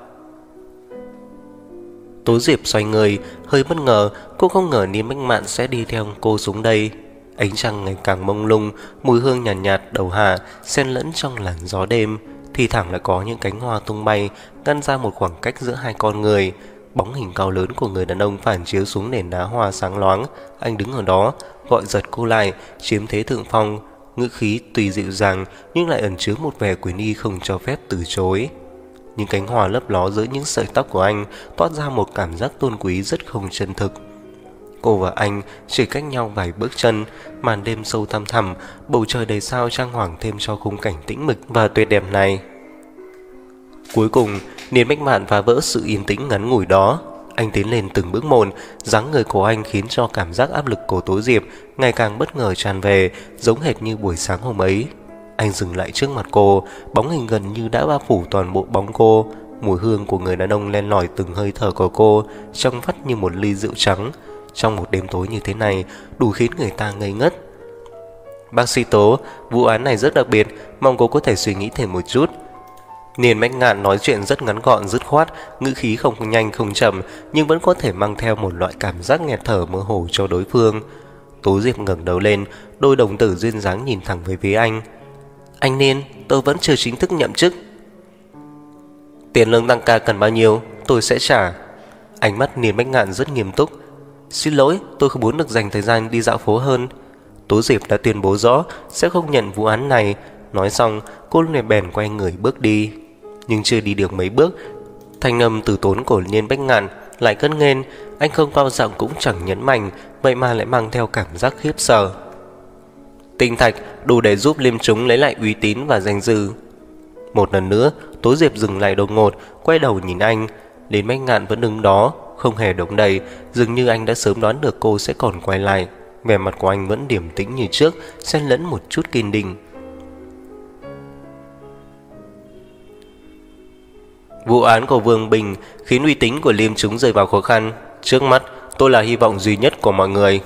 Tố Diệp xoay người, hơi bất ngờ, cô không ngờ Niên Bách Mạn sẽ đi theo cô xuống đây. Ánh trăng ngày càng mông lung, mùi hương nhàn nhạt đầu hạ xen lẫn trong làn gió đêm, thì thoảng lại có những cánh hoa tung bay ngăn ra một khoảng cách giữa hai con người. Bóng hình cao lớn của người đàn ông phản chiếu xuống nền đá hoa sáng loáng. Anh đứng ở đó, gọi giật cô lại, chiếm thế thượng phong. Ngữ khí tuy dịu dàng nhưng lại ẩn chứa một vẻ quyền uy không cho phép từ chối. Những cánh hoa lấp ló giữa những sợi tóc của anh toát ra một cảm giác tôn quý rất không chân thực. Cô và anh chỉ cách nhau vài bước chân, màn đêm sâu thăm thẳm, bầu trời đầy sao trang hoàng thêm cho khung cảnh tĩnh mịch và tuyệt đẹp này. Cuối cùng, Niên Bách Mạn phá vỡ sự yên tĩnh ngắn ngủi đó. Anh tiến lên từng bước một, dáng người của anh khiến cho cảm giác áp lực của Tố Diệp ngày càng bất ngờ tràn về, giống hệt như buổi sáng hôm ấy. Anh dừng lại trước mặt cô, bóng hình gần như đã bao phủ toàn bộ bóng cô. Mùi hương của người đàn ông len lỏi từng hơi thở của cô, trong vắt như một ly rượu trắng. Trong một đêm tối như thế này, đủ khiến người ta ngây ngất. Bác sĩ Tố, vụ án này rất đặc biệt, mong cô có thể suy nghĩ thêm một chút. Niên Bách Ngạn nói chuyện rất ngắn gọn dứt khoát, ngữ khí không nhanh không chậm, nhưng vẫn có thể mang theo một loại cảm giác nghẹt thở mơ hồ cho đối phương. Tố Diệp ngẩng đầu lên, đôi đồng tử duyên dáng nhìn thẳng về phía anh. Anh Niên, tôi vẫn chưa chính thức nhậm chức. Tiền lương tăng ca cần bao nhiêu, tôi sẽ trả. Ánh mắt Niên Bách Ngạn rất nghiêm túc. Xin lỗi, tôi không muốn được dành thời gian đi dạo phố hơn. Tố Diệp đã tuyên bố rõ sẽ không nhận vụ án này. Nói xong, cô liền bèn quay người bước đi. Nhưng chưa đi được mấy bước, thanh âm từ tốn của Niên Bách Ngạn lại cất lên. Anh không cao giọng cũng chẳng nhấn mạnh, vậy mà lại mang theo cảm giác khiếp sợ. Tinh thạch đủ để giúp Liêm Chúng lấy lại uy tín và danh dự. Một lần nữa, Tố Diệp dừng lại đột ngột, quay đầu nhìn anh. Niên Bách Ngạn vẫn đứng đó, không hề động đậy, dường như anh đã sớm đoán được cô sẽ còn quay lại. Vẻ mặt của anh vẫn điềm tĩnh như trước, xen lẫn một chút kiên định. Vụ án của Vương Bình khiến uy tín của Liêm Chúng rơi vào khó khăn. Trước mắt, tôi là hy vọng duy nhất của mọi người.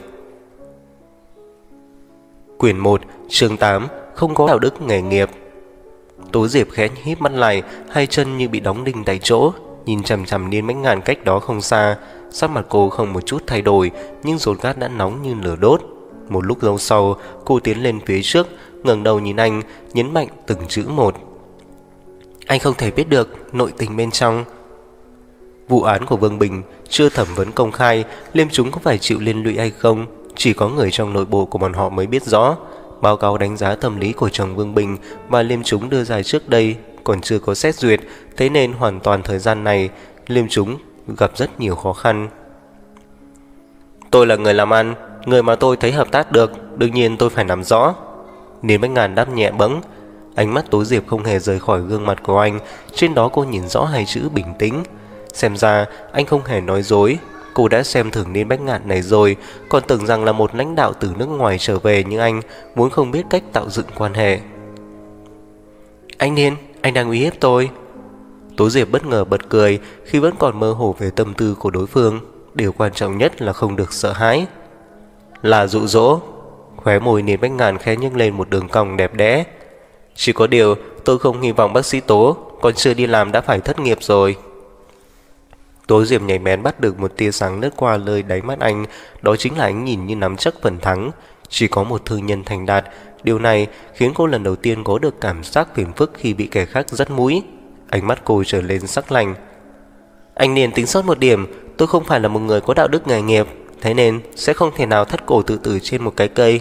Quyển 1, chương 8, không có đạo đức nghề nghiệp. Tố Diệp khẽ híp mắt lại, hai chân như bị đóng đinh tại chỗ, nhìn chằm chằm Niên Bách Ngạn cách đó không xa. Sắc mặt cô không một chút thay đổi, nhưng ruột gát đã nóng như lửa đốt. Một lúc lâu sau, cô tiến lên phía trước, ngẩng đầu nhìn anh, nhấn mạnh từng chữ một. Anh không thể biết được nội tình bên trong. Vụ án của Vương Bình chưa thẩm vấn công khai, Liêm Chúng có phải chịu liên lụy hay không, chỉ có người trong nội bộ của bọn họ mới biết rõ. Báo cáo đánh giá tâm lý của chồng Vương Bình mà Liêm Chúng đưa ra trước đây còn chưa có xét duyệt, thế nên hoàn toàn thời gian này Liêm Chúng gặp rất nhiều khó khăn. Tôi là người làm ăn, người mà tôi thấy hợp tác được, đương nhiên tôi phải nắm rõ. Niên Bách Ngạn đáp nhẹ bẫng. Ánh mắt Tố Diệp không hề rời khỏi gương mặt của anh, trên đó cô nhìn rõ hai chữ bình tĩnh. Xem ra anh không hề nói dối. Cô đã xem thường Niên Bách Ngạn này rồi, còn tưởng rằng là một lãnh đạo từ nước ngoài trở về như anh, muốn không biết cách tạo dựng quan hệ. Anh Niên, anh đang uy hiếp tôi. Tố Diệp bất ngờ bật cười khi vẫn còn mơ hồ về tâm tư của đối phương. Điều quan trọng nhất là không được sợ hãi. Là dụ dỗ. Khóe môi Niên Bách Ngạn khẽ nhếch lên một đường cong đẹp đẽ. Chỉ có điều tôi không hy vọng bác sĩ Tố còn chưa đi làm đã phải thất nghiệp rồi. Tố Diệp nhảy bén bắt được một tia sáng lướt qua nơi đáy mắt anh. Đó chính là ánh nhìn như nắm chắc phần thắng. Chỉ có một thương nhân thành đạt. Điều này khiến cô lần đầu tiên có được cảm giác phiền phức khi bị kẻ khác dắt mũi. Ánh mắt cô trở lên sắc lạnh. Anh Niên tính sót một điểm, tôi không phải là một người có đạo đức nghề nghiệp, thế nên sẽ không thể nào thắt cổ tự tử trên một cái cây.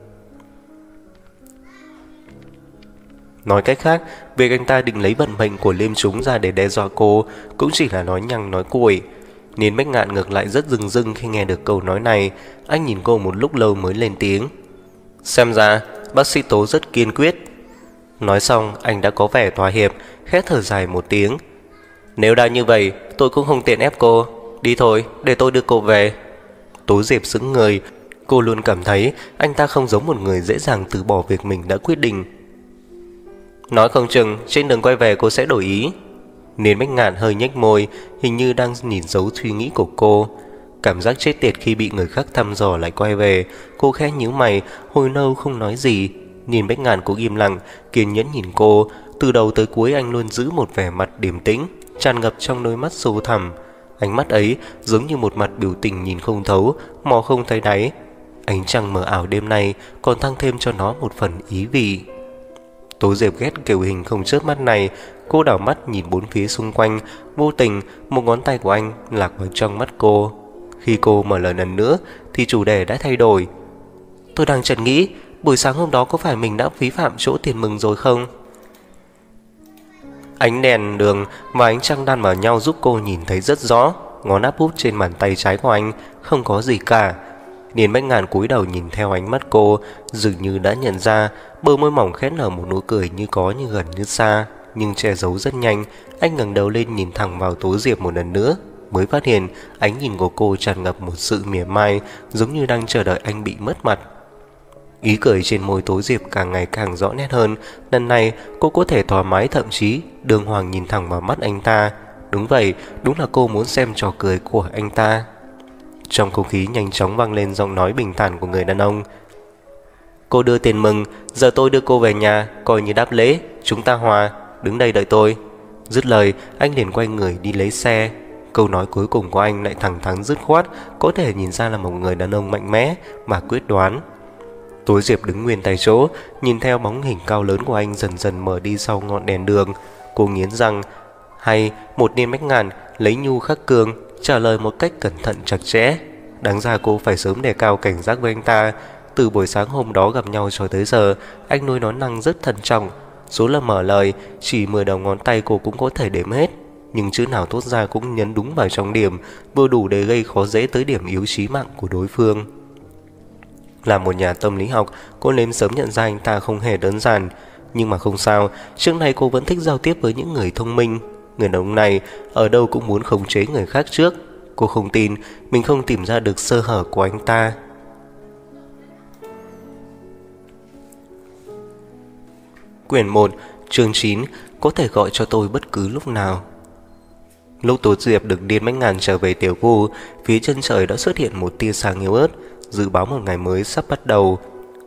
Nói cách khác, việc anh ta định lấy vận mệnh của Liêm Chúng ra để đe dọa cô cũng chỉ là nói nhăng nói cuội. Niên Bách Ngạn ngược lại rất rừng rưng khi nghe được câu nói này. Anh nhìn cô một lúc lâu mới lên tiếng. Xem ra bác sĩ Tố rất kiên quyết. Nói xong anh đã có vẻ thỏa hiệp, khẽ thở dài một tiếng. Nếu đã như vậy tôi cũng không tiện ép cô. Đi thôi, để tôi đưa cô về. Tố Diệp sững người. Cô luôn cảm thấy anh ta không giống một người dễ dàng từ bỏ việc mình đã quyết định. Nói không chừng trên đường quay về cô sẽ đổi ý. Niên Bách Ngạn hơi nhếch môi, hình như đang nhìn dấu suy nghĩ của cô. Cảm giác chết tiệt khi bị người khác thăm dò lại quay về. Cô khẽ nhíu mày, hồi lâu không nói gì. Niên Bách Ngạn cũng im lặng, kiên nhẫn nhìn cô. Từ đầu tới cuối anh luôn giữ một vẻ mặt điềm tĩnh, tràn ngập trong đôi mắt sâu thẳm. Ánh mắt ấy giống như một mặt biểu tình nhìn không thấu, mò không thấy đáy. Ánh trăng mờ ảo đêm nay còn tăng thêm cho nó một phần ý vị. Tố Diệp ghét kiểu hình không chớp mắt này. Cô đảo mắt nhìn bốn phía xung quanh. Vô tình một ngón tay của anh lạc vào trong mắt cô. Khi cô mở lời lần nữa thì chủ đề đã thay đổi. Tôi đang chợt nghĩ, buổi sáng hôm đó có phải mình đã vi phạm chỗ tiền mừng rồi không? Ánh đèn đường và ánh trăng đan vào nhau giúp cô nhìn thấy rất rõ. Ngón áp út trên bàn tay trái của anh không có gì cả. Niên Bách Ngạn cúi đầu nhìn theo ánh mắt cô, dường như đã nhận ra. Bờ môi mỏng khẽ nở một nụ cười như có như gần như xa, nhưng che giấu rất nhanh. Anh ngẩng đầu lên nhìn thẳng vào Tố Diệp một lần nữa, mới phát hiện ánh nhìn của cô tràn ngập một sự mỉa mai, giống như đang chờ đợi anh bị mất mặt. Ý cười trên môi Tố Diệp càng ngày càng rõ nét hơn. Lần này cô có thể thoải mái, thậm chí đường hoàng nhìn thẳng vào mắt anh ta. Đúng vậy, đúng là cô muốn xem trò cười của anh ta. Trong không khí nhanh chóng vang lên giọng nói bình thản của người đàn ông. Cô đưa tiền mừng, giờ tôi đưa cô về nhà, coi như đáp lễ. Chúng ta hòa, đứng đây đợi tôi. Dứt lời, anh liền quay người đi lấy xe. Câu nói cuối cùng của anh lại thẳng thắn dứt khoát, có thể nhìn ra là một người đàn ông mạnh mẽ mà quyết đoán. Tố Diệp đứng nguyên tại chỗ, nhìn theo bóng hình cao lớn của anh dần dần mở đi sau ngọn đèn đường. Cô nghiến răng, hay một niên bách ngàn lấy nhu khắc cương, trả lời một cách cẩn thận chặt chẽ. Đáng ra cô phải sớm đề cao cảnh giác với anh ta. Từ buổi sáng hôm đó gặp nhau cho tới giờ, anh nuôi nói năng rất thận trọng. Số lần mở lời, chỉ 10 đầu ngón tay cô cũng có thể đếm hết. Nhưng chữ nào thốt ra cũng nhấn đúng vào trọng điểm, vừa đủ để gây khó dễ tới điểm yếu chí mạng của đối phương. Là một nhà tâm lý học, cô nên sớm nhận ra anh ta không hề đơn giản. Nhưng mà không sao, trước nay cô vẫn thích giao tiếp với những người thông minh. Người đàn ông này ở đâu cũng muốn khống chế người khác trước. Cô không tin mình không tìm ra được sơ hở của anh ta. Quyển 1, chương 9, có thể gọi cho tôi bất cứ lúc nào. Lúc Tố Diệp được điên bách ngàn trở về tiểu khu, phía chân trời đã xuất hiện một tia sáng yếu ớt, dự báo một ngày mới sắp bắt đầu.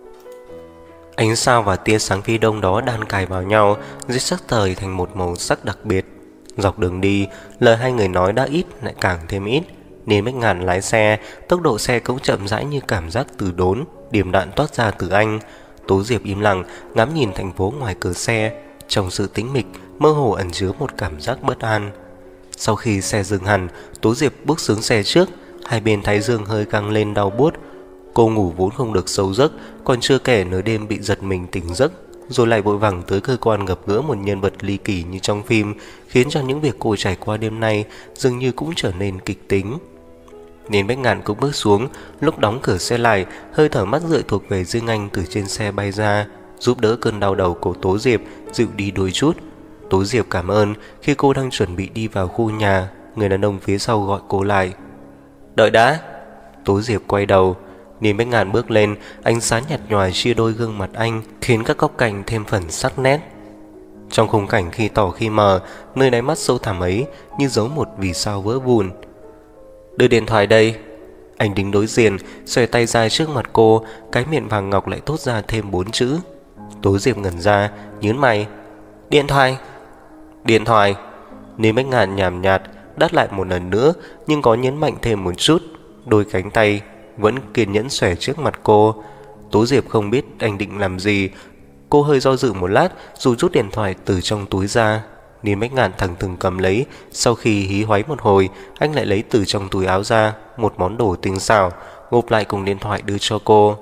Ánh sao và tia sáng phía đông đó đan cài vào nhau, giết sắc trời thành một màu sắc đặc biệt. Dọc đường đi, lời hai người nói đã ít lại càng thêm ít. Nên bách ngàn lái xe, tốc độ xe cũng chậm rãi như cảm giác từ đốn, điểm đạn toát ra từ anh. Tố Diệp im lặng ngắm nhìn thành phố ngoài cửa xe, trong sự tĩnh mịch mơ hồ ẩn chứa một cảm giác bất an. Sau khi xe dừng hẳn, Tố Diệp bước xuống xe trước, hai bên thái dương hơi căng lên đau buốt. Cô ngủ vốn không được sâu giấc, còn chưa kể nửa đêm bị giật mình tỉnh giấc, rồi lại vội vàng tới cơ quan gặp gỡ một nhân vật ly kỳ như trong phim, khiến cho những việc cô trải qua đêm nay dường như cũng trở nên kịch tính. Nên bách ngạn cũng bước xuống, lúc đóng cửa xe lại, hơi thở mát rượi thuộc về riêng anh từ trên xe bay ra, giúp đỡ cơn đau đầu của Tố Diệp dịu đi đôi chút. Tố Diệp cảm ơn. Khi cô đang chuẩn bị đi vào khu nhà, người đàn ông phía sau gọi cô lại. Đợi đã. Tố Diệp quay đầu. Nên bách ngạn bước lên, ánh sáng nhạt nhòa chia đôi gương mặt anh, khiến các góc cạnh thêm phần sắc nét. Trong khung cảnh khi tỏ khi mờ, nơi đáy mắt sâu thẳm ấy như giấu một vì sao vỡ vụn. Đưa điện thoại đây. Anh đứng đối diện, xòe tay ra trước mặt cô, cái miệng vàng ngọc lại thốt ra thêm 4 chữ. Tố Diệp ngẩn ra, nhướng mày. Điện thoại. Điện thoại. Nên bách ngạn nhàn nhạt đáp lại một lần nữa, nhưng có nhấn mạnh thêm một chút. Đôi cánh tay vẫn kiên nhẫn xòe trước mặt cô. Tố Diệp không biết anh định làm gì. Cô hơi do dự một lát, rồi rút điện thoại từ trong túi ra. Nên bách ngạn thẳng thừng cầm lấy. Sau khi hí hoáy một hồi, anh lại lấy từ trong túi áo ra một món đồ tinh xảo, gộp lại cùng điện thoại đưa cho cô.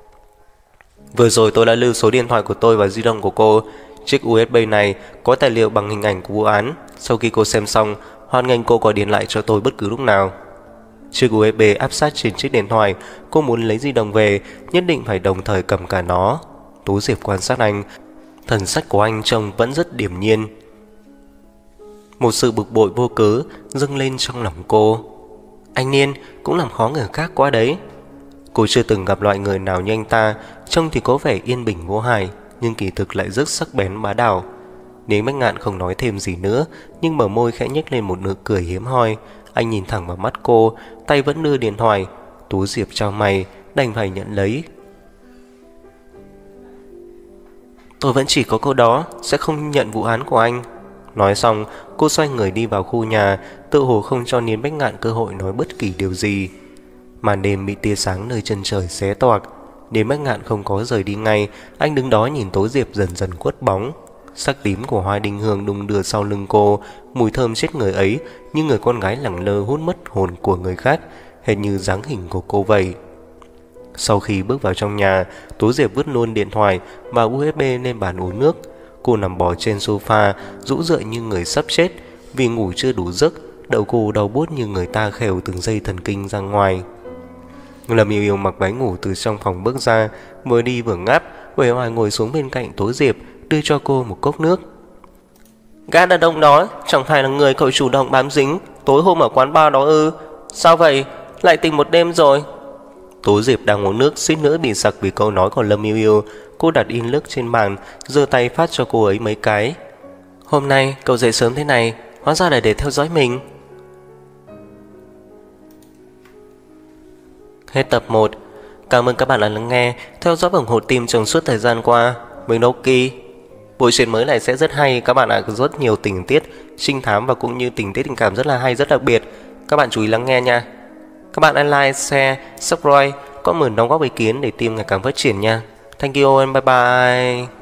Vừa rồi tôi đã lưu số điện thoại của tôi vào di động của cô. Chiếc USB này có tài liệu bằng hình ảnh của vụ án. Sau khi cô xem xong, hoan nghênh cô gọi điện lại cho tôi bất cứ lúc nào. Chiếc USB áp sát trên chiếc điện thoại. Cô muốn lấy di động về, nhất định phải đồng thời cầm cả nó. Tố Diệp quan sát anh. Thần sắc của anh trông vẫn rất điềm nhiên. Một sự bực bội vô cớ dâng lên trong lòng cô. Anh Niên cũng làm khó người khác quá đấy. Cô chưa từng gặp loại người nào như anh ta. Trông thì có vẻ yên bình vô hại, nhưng kỳ thực lại rất sắc bén bá đạo. Nếu bách ngạn không nói thêm gì nữa, nhưng mở môi khẽ nhếch lên một nụ cười hiếm hoi. Anh nhìn thẳng vào mắt cô, tay vẫn đưa điện thoại. Tố Diệp chau mày, đành phải nhận lấy. Tôi vẫn chỉ có câu đó, sẽ không nhận vụ án của anh. Nói xong, cô xoay người đi vào khu nhà, tự hồ không cho Niên bách ngạn cơ hội nói bất kỳ điều gì. Màn đêm bị tia sáng nơi chân trời xé toạc. Niên bách ngạn không có rời đi ngay. Anh đứng đó nhìn Tố Diệp dần dần khuất bóng. Sắc tím của hoa đinh hương đung đưa sau lưng cô, mùi thơm chết người ấy như người con gái lẳng lơ hút mất hồn của người khác, hệt như dáng hình của cô vậy. Sau khi bước vào trong nhà, Tố Diệp vứt luôn điện thoại và USB lên bàn uống nước. Cô nằm bò trên sofa, rũ rượi như người sắp chết. Vì ngủ chưa đủ giấc, đầu cô đau buốt như người ta khều từng dây thần kinh ra ngoài. Lâm Yêu Yêu mặc váy ngủ từ trong phòng bước ra, vừa đi vừa ngáp, uể oải ngồi xuống bên cạnh Tố Diệp, đưa cho cô một cốc nước. Gã đàn ông đó chẳng phải là người cậu chủ động bám dính tối hôm ở quán bar đó ư? Sao vậy? Lại tình một đêm rồi? Tố Diệp đang uống nước suýt nữa bị sặc vì câu nói của Lâm Yêu Yêu. Cô đặt in nước trên bàn, giơ tay phát cho cô ấy mấy cái. Hôm nay cậu dậy sớm thế này, hóa ra là để theo dõi mình. Hết tập 1. Cảm ơn các bạn đã lắng nghe, theo dõi và ủng hộ team trong suốt thời gian qua. Mình Loki. Bộ truyện mới này sẽ rất hay, các bạn ạ, rất nhiều tình tiết trinh thám và cũng như tình tiết tình cảm rất là hay, rất đặc biệt. Các bạn chú ý lắng nghe nha. Các bạn hãy like, share, subscribe, comment đóng góp ý kiến để team ngày càng phát triển nha. Thank you and bye bye.